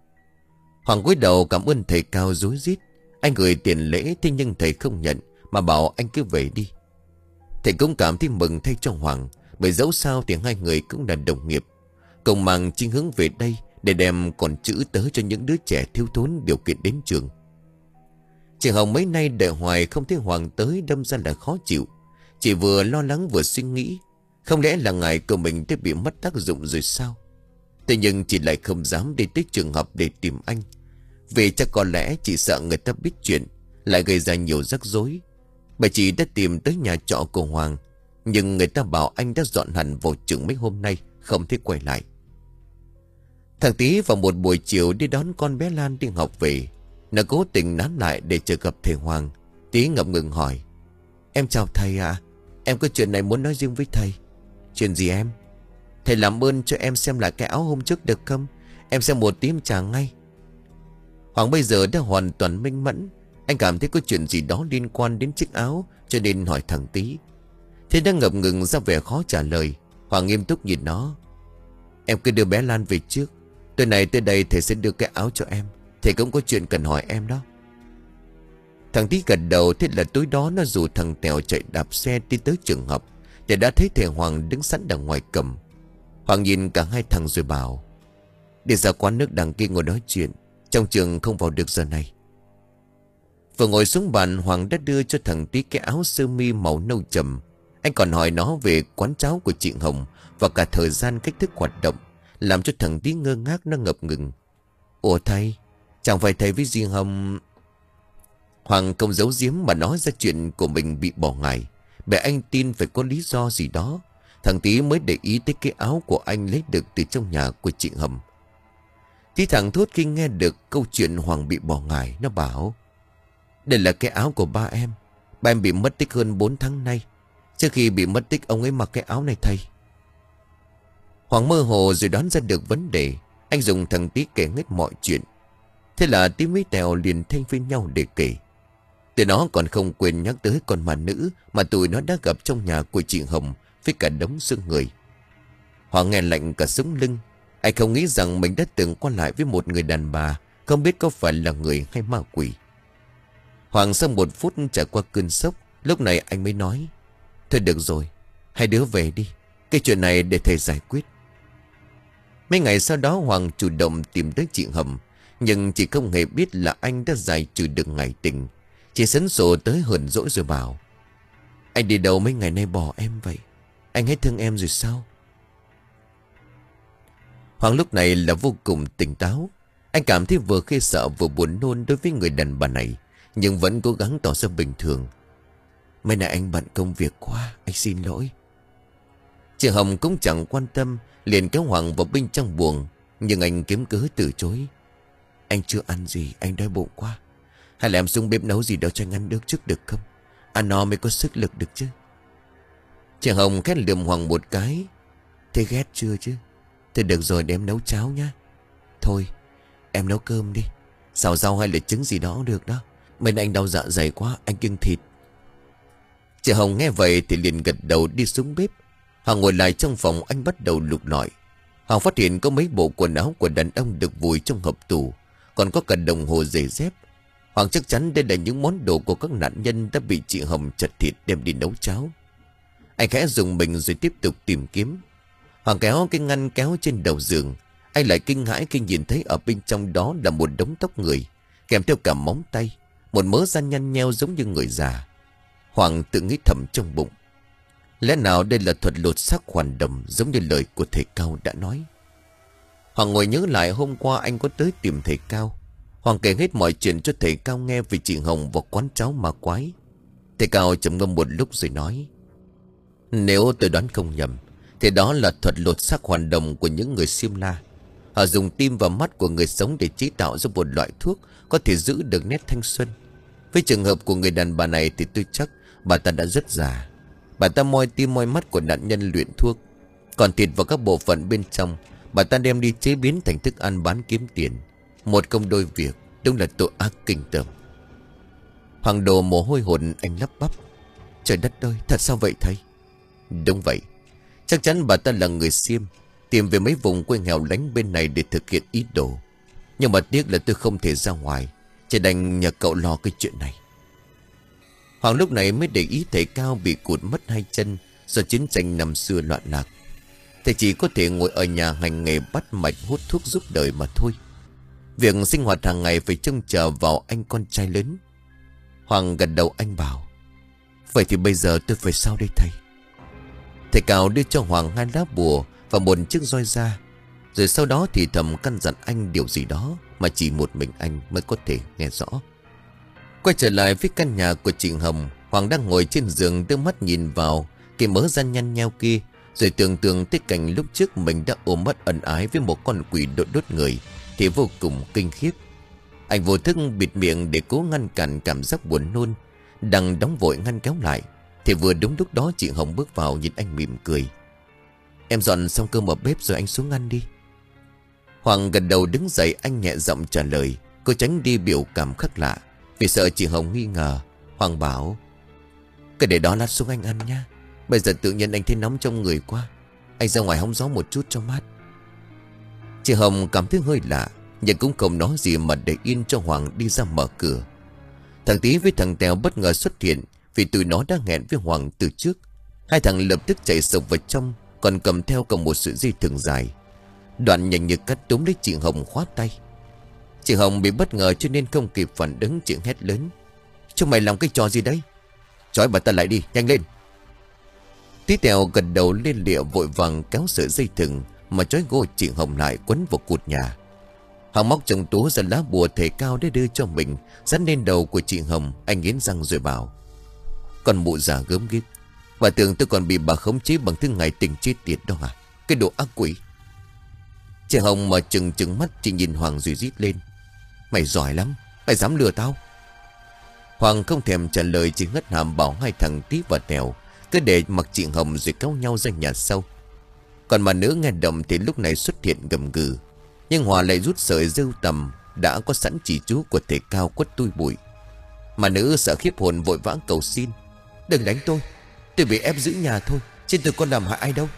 Hoàng cúi đầu cảm ơn thầy Cao rối rít. Anh gửi tiền lễ, thế nhưng thầy không nhận, mà bảo anh cứ về đi. Thầy cũng cảm thấy mừng thay cho Hoàng, bởi dẫu sao thì hai người cũng là đồng nghiệp, cùng mang chí hướng về đây để đem còn chữ tới cho những đứa trẻ thiếu thốn điều kiện đến trường. Chị Hồng mấy nay đợi hoài không thấy Hoàng tới, đâm ra là khó chịu. Chị vừa lo lắng vừa suy nghĩ, không lẽ là ngài của mình đã bị mất tác dụng rồi sao? Thế nhưng chị lại không dám đi tới trường học để tìm anh, vì chắc có lẽ chị sợ người ta biết chuyện, lại gây ra nhiều rắc rối. Bà chị đã tìm tới nhà trọ của Hoàng, nhưng người ta bảo anh đã dọn hẳn vào trường mấy hôm nay, không thấy quay lại. Thằng Tý vào một buổi chiều đi đón con bé Lan đi học về, nó cố tình nán lại để chờ gặp thầy Hoàng. Tý ngập ngừng hỏi: Em chào thầy ạ. À? Em có chuyện này muốn nói riêng với thầy. Chuyện gì em? Thầy làm ơn cho em xem lại cái áo hôm trước được không? Em xem một tím trả ngay. Hoàng bây giờ đã hoàn toàn minh mẫn. Anh cảm thấy có chuyện gì đó liên quan đến chiếc áo, cho nên hỏi thằng Tý. Thế đang ngập ngừng ra vẻ khó trả lời. Hoàng nghiêm túc nhìn nó. Em cứ đưa bé Lan về trước. Tối nay tới đây thầy sẽ đưa cái áo cho em. Thầy cũng có chuyện cần hỏi em đó. Thằng Tí gật đầu. Thế là tối đó nó rủ thằng Tèo chạy đạp xe đi tới trường học. Để đã thấy thầy Hoàng đứng sẵn đằng ngoài cầm. Hoàng nhìn cả hai thằng rồi bảo: đi ra quán nước đằng kia ngồi nói chuyện. Trong trường không vào được giờ này. Vừa ngồi xuống bàn, Hoàng đã đưa cho thằng Tí cái áo sơ mi màu nâu trầm. Anh còn hỏi nó về quán cháo của chị Hồng và cả thời gian, cách thức hoạt động, làm cho thằng Tí ngơ ngác, nó ngập ngừng. Ủa thầy, chẳng phải thầy với dì Hồng... Hoàng không giấu giếm mà nói ra chuyện của mình bị bỏ ngày. Bởi anh tin phải có lý do gì đó. Thằng Tí mới để ý tới cái áo của anh lấy được từ trong nhà của chị Hồng. Tí thằng thốt khi nghe được câu chuyện Hoàng bị bỏ ngải. Nó bảo: đây là cái áo của ba em. Ba em bị mất tích hơn bốn tháng nay. Trước khi bị mất tích ông ấy mặc cái áo này thầy. Hoàng mơ hồ rồi đoán ra được vấn đề. Anh dùng thằng Tí kể hết mọi chuyện. Thế là Tí với Tèo liền thanh với nhau để kể. Từ nó còn không quên nhắc tới con ma nữ mà tụi nó đã gặp trong nhà của chị Hồng với cả đống xương người. Hoàng nghe lạnh cả sống lưng. Anh không nghĩ rằng mình đã từng qua lại với một người đàn bà, không biết có phải là người hay ma quỷ. Hoàng sau một phút trải qua cơn sốc, lúc này anh mới nói: thôi được rồi, hai đứa về đi. Cái chuyện này để thầy giải quyết. Mấy ngày sau đó Hoàng chủ động tìm tới chị Hồng. Nhưng chị không hề biết là anh đã giải trừ được ngày tình. Chị sấn sổ tới hờn dỗi rồi bảo: anh đi đâu mấy ngày nay bỏ em vậy? Anh hết thương em rồi sao? Hoàng lúc này là vô cùng tỉnh táo. Anh cảm thấy vừa khiếp sợ vừa buồn nôn đối với người đàn bà này, nhưng vẫn cố gắng tỏ ra bình thường. Mấy nay anh bận công việc quá, anh xin lỗi. Chị Hồng cũng chẳng quan tâm, liền kéo Hoàng vào bên trong buồng. Nhưng anh kiếm cớ từ chối. Anh chưa ăn gì, anh đói bụng quá. Hay là em xuống bếp nấu gì đó cho anh ăn nước trước được không? Ăn no mới có sức lực được chứ. Chị Hồng khét lườm Hoàng một cái. Thế ghét chưa chứ? Thế được rồi, để em nấu cháo nhá. Thôi em nấu cơm đi, xào rau hay là trứng gì đó cũng được đó. Bên anh đau dạ dày quá, anh kiêng thịt. Chị Hồng nghe vậy thì liền gật đầu đi xuống bếp. Hoàng ngồi lại trong phòng, anh bắt đầu lục lọi. Hoàng phát hiện có mấy bộ quần áo của đàn ông được vùi trong hộp tủ, còn có cả đồng hồ giày dép. Hoàng chắc chắn đây là những món đồ của các nạn nhân đã bị chị Hồng chặt thịt đem đi nấu cháo. Anh khẽ dùng mình rồi tiếp tục tìm kiếm. Hoàng kéo cái ngăn kéo trên đầu giường. Anh lại kinh hãi khi nhìn thấy ở bên trong đó là một đống tóc người, kèm theo cả móng tay, một mớ da nhăn nheo giống như người già. Hoàng tự nghĩ thầm trong bụng: lẽ nào đây là thuật lột xác hoàn đồng giống như lời của thầy Cao đã nói? Hoàng ngồi nhớ lại hôm qua anh có tới tìm thầy Cao. Hoàng kể hết mọi chuyện cho thầy Cao nghe về chị Hồng và quán cháo ma quái. Thầy Cao trầm ngâm một lúc rồi nói: nếu tôi đoán không nhầm thì đó là thuật lột xác hoàn đồng của những người Xiêm La. Họ dùng tim và mắt của người sống để chế tạo ra một loại thuốc có thể giữ được nét thanh xuân. Với trường hợp của người đàn bà này thì tôi chắc bà ta đã rất già. Bà ta moi tim moi mắt của nạn nhân luyện thuốc, còn thịt và các bộ phận bên trong bà ta đem đi chế biến thành thức ăn bán kiếm tiền. Một công đôi việc, đúng là tội ác kinh tởm. Hoàng đổ mồ hôi hột, anh lắp bắp: trời đất ơi, thật sao vậy thầy? Đúng vậy, chắc chắn bà ta là người Xiêm, tìm về mấy vùng quê nghèo lánh bên này để thực hiện ý đồ. Nhưng mà tiếc là tôi không thể ra ngoài, chỉ đành nhờ cậu lo cái chuyện này. Hoàng lúc này mới để ý thầy Cao bị cụt mất hai chân do chiến tranh năm xưa loạn lạc. Thầy chỉ có thể ngồi ở nhà hành nghề bắt mạch hút thuốc giúp đời mà thôi. Việc sinh hoạt hàng ngày phải trông chờ vào anh con trai lớn. Hoàng gật đầu, anh bảo: vậy thì bây giờ tôi phải sao đây thầy? Thầy Cao đưa cho Hoàng hai lá bùa và một chiếc roi da, rồi sau đó thì thầm căn dặn anh điều gì đó mà chỉ một mình anh mới có thể nghe rõ. Quay trở lại với căn nhà của chị Hồng, Hoàng đang ngồi trên giường đưa mắt nhìn vào cái mớ da nhăn nheo kia, rồi tưởng tượng tới cảnh lúc trước mình đã ôm mất ân ái với một con quỷ đốt đốt người thì vô cùng kinh khiếp. Anh vô thức bịt miệng để cố ngăn cản cảm giác buồn nôn, đang đóng vội ngăn kéo lại thì vừa đúng lúc đó chị Hồng bước vào, nhìn anh mỉm cười: em dọn xong cơm ở bếp rồi anh xuống ăn đi. Hoàng gật đầu đứng dậy, anh nhẹ giọng trả lời, cô tránh đi biểu cảm khác lạ. Vì sợ chị Hồng nghi ngờ, Hoàng bảo: cái để đó lát xuống anh ăn nha. Bây giờ tự nhiên anh thấy nóng trong người quá. Anh ra ngoài hóng gió một chút cho mát. Chị Hồng cảm thấy hơi lạ, nhưng cũng không nói gì mà để yên cho Hoàng đi ra mở cửa. Thằng Tí với thằng Tèo bất ngờ xuất hiện, vì tụi nó đã hẹn với Hoàng từ trước. Hai thằng lập tức chạy sộc vào trong, còn cầm theo cả một sợi dây thừng dài. Đoạn nhanh như cắt túm lấy chị Hồng khóa tay. Chị Hồng bị bất ngờ cho nên không kịp phản ứng, chị hét lớn: "Chúng mày làm cái trò gì đấy? Trói bà ta lại đi, nhanh lên!" Tí Tèo gật đầu lên lịa, vội vàng kéo sợi dây thừng mà trói gô chị Hồng lại, quấn vào cột nhà. Hoàng móc trong túi ra lá bùa thể cao để đưa cho mình, dán lên đầu của chị Hồng. Anh nghiến răng rồi bảo: "Con mụ già gớm ghiếc, bà tưởng tôi còn bị bà khống chế bằng thứ ngày tình chết tiệt đó à? Cái đồ ác quỷ!" Chị Hồng mà trừng trừng mắt, chị nhìn Hoàng rồi rít lên: "Mày giỏi lắm, mày dám lừa tao!" Hoàng không thèm trả lời, chỉ ngất hàm bảo hai thằng Tí và Tèo cứ để mặc chị Hồng rồi kéo nhau ra nhà sau. Còn bà nữ nghe động thì lúc này xuất hiện gầm gừ, nhưng Hòa lại rút sợi rêu tầm đã có sẵn chỉ chú của thể cao quất tui bụi. Mà nữ sợ khiếp hồn vội vã cầu xin: "Đừng đánh tôi, tôi bị ép giữ nhà thôi, chứ tôi có làm hại ai đâu."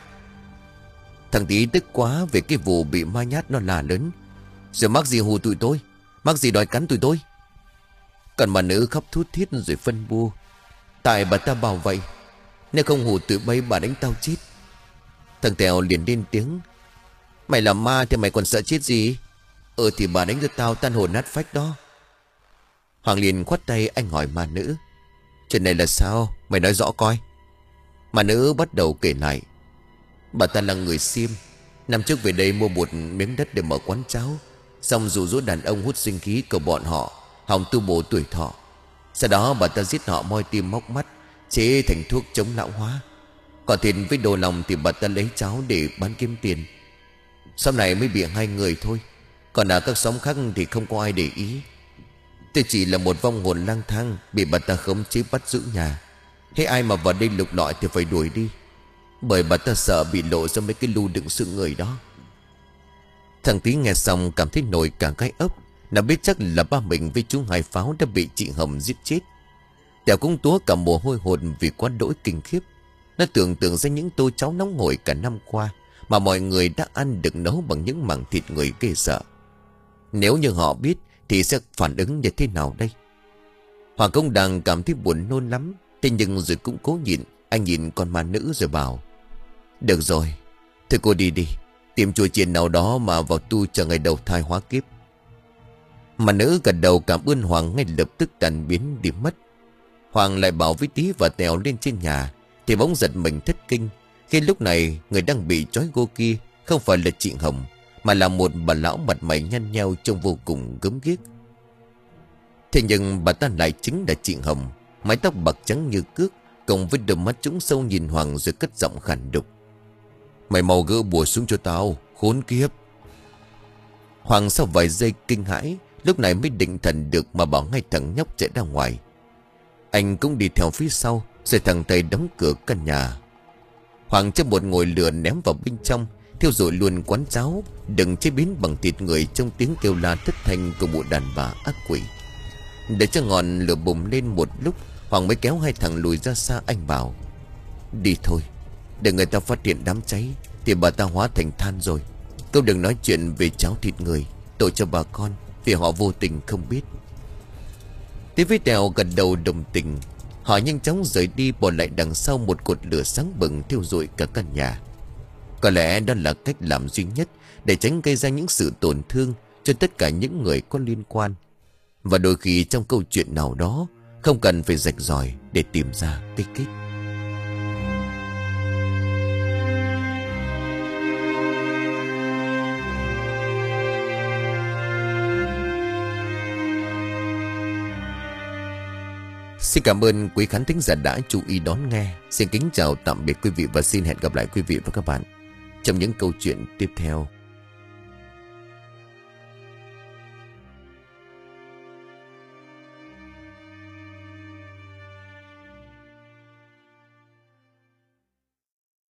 Thằng Tí tức quá về cái vụ bị ma nhát, nó là lớn: "Rồi mắc gì hù tụi tôi, mắc gì đòi cắn tụi tôi?" Còn bà nữ khóc thút thít rồi phân bua: "Tại bà ta bảo vậy, nếu không hù tụi bay bà đánh tao chết." Thằng Tèo liền lên tiếng: "Mày là ma thì mày còn sợ chết gì? Ừ thì bà đánh cho tao tan hồn nát phách đó." Hoàng liền khoát tay, anh hỏi ma nữ: "Chuyện này là sao? Mày nói rõ coi." Ma nữ bắt đầu kể lại: "Bà ta là người Xiêm, năm trước về đây mua một miếng đất để mở quán cháo, xong dụ dỗ đàn ông hút sinh khí của bọn họ, hòng tu bổ tuổi thọ. Sau đó bà ta giết họ, moi tim móc mắt, chế thành thuốc chống lão hóa. Còn thịt với đồ lòng thì bà ta lấy cháo để bán kiếm tiền. Sau này mới bị hai người thôi, còn ở các xóm khác thì không có ai để ý. Tôi chỉ là một vong hồn lang thang bị bà ta khống chế bắt giữ nhà. Thế ai mà vào đây lục lọi thì phải đuổi đi, bởi bà ta sợ bị lộ ra mấy cái lu đựng sự người đó." Thằng Tí nghe xong cảm thấy nổi cả gai ốc. Nó biết chắc là ba mình với chú Hai Pháo đã bị chị Hồng giết chết. Tèo cũng túa cả mồ hôi hột vì quá đỗi kinh khiếp. Nó tưởng tượng ra những tô cháo nóng hổi cả năm qua mà mọi người đã ăn được nấu bằng những mảng thịt người ghê sợ. Nếu như họ biết thì sẽ phản ứng như thế nào đây? Hoàng cũng đang cảm thấy buồn nôn lắm, thế nhưng rồi cũng cố nhịn. Anh nhìn con ma nữ rồi bảo: "Được rồi, thôi cô đi đi, tìm chùa chiền nào đó mà vào tu chờ ngày đầu thai hóa kiếp." Mà nữ gật đầu cảm ơn Hoàng, ngay lập tức tan biến đi mất. Hoàng lại bảo với Tí và Tèo lên trên nhà thì bỗng giật mình thất kinh khi lúc này người đang bị trói gô kia không phải là chị Hồng, mà là một bà lão mặt mày nhăn nheo trông vô cùng gớm ghiếc. Thế nhưng bà ta lại chính là chị Hồng, mái tóc bạc trắng như cước, cùng với đôi mắt trũng sâu nhìn Hoàng rồi cất giọng khàn đục: "Mày mau gỡ bùa xuống cho tao, khốn kiếp!" Hoàng sau vài giây kinh hãi, lúc này mới định thần được mà bảo ngay thằng nhóc chạy ra ngoài. Anh cũng đi theo phía sau, rồi thằng Tây đóng cửa căn nhà. Hoàng cho một ngồi lửa ném vào bên trong, thiêu rụi luôn quán cháo đừng chế biến bằng thịt người trong tiếng kêu la thất thanh của bộ đàn bà ác quỷ. Để cho ngọn lửa bùng lên một lúc, Hoàng mới kéo hai thằng lùi ra xa. Anh bảo: "Đi thôi, để người ta phát hiện đám cháy thì bà ta hóa thành than rồi. Câu đừng nói chuyện về cháo thịt người, tội cho bà con, vì họ vô tình không biết." Tí với Tèo gật đầu đồng tình. Họ nhanh chóng rời đi, bỏ lại đằng sau một cột lửa sáng bừng thiêu rụi cả căn nhà. Có lẽ đó là cách làm duy nhất để tránh gây ra những sự tổn thương cho tất cả những người có liên quan. Và đôi khi trong câu chuyện nào đó không cần phải rạch ròi để tìm ra cái kết. Xin cảm ơn quý khán thính giả đã chú ý đón nghe. Xin kính chào tạm biệt quý vị và xin hẹn gặp lại quý vị và các bạn trong những câu chuyện tiếp theo.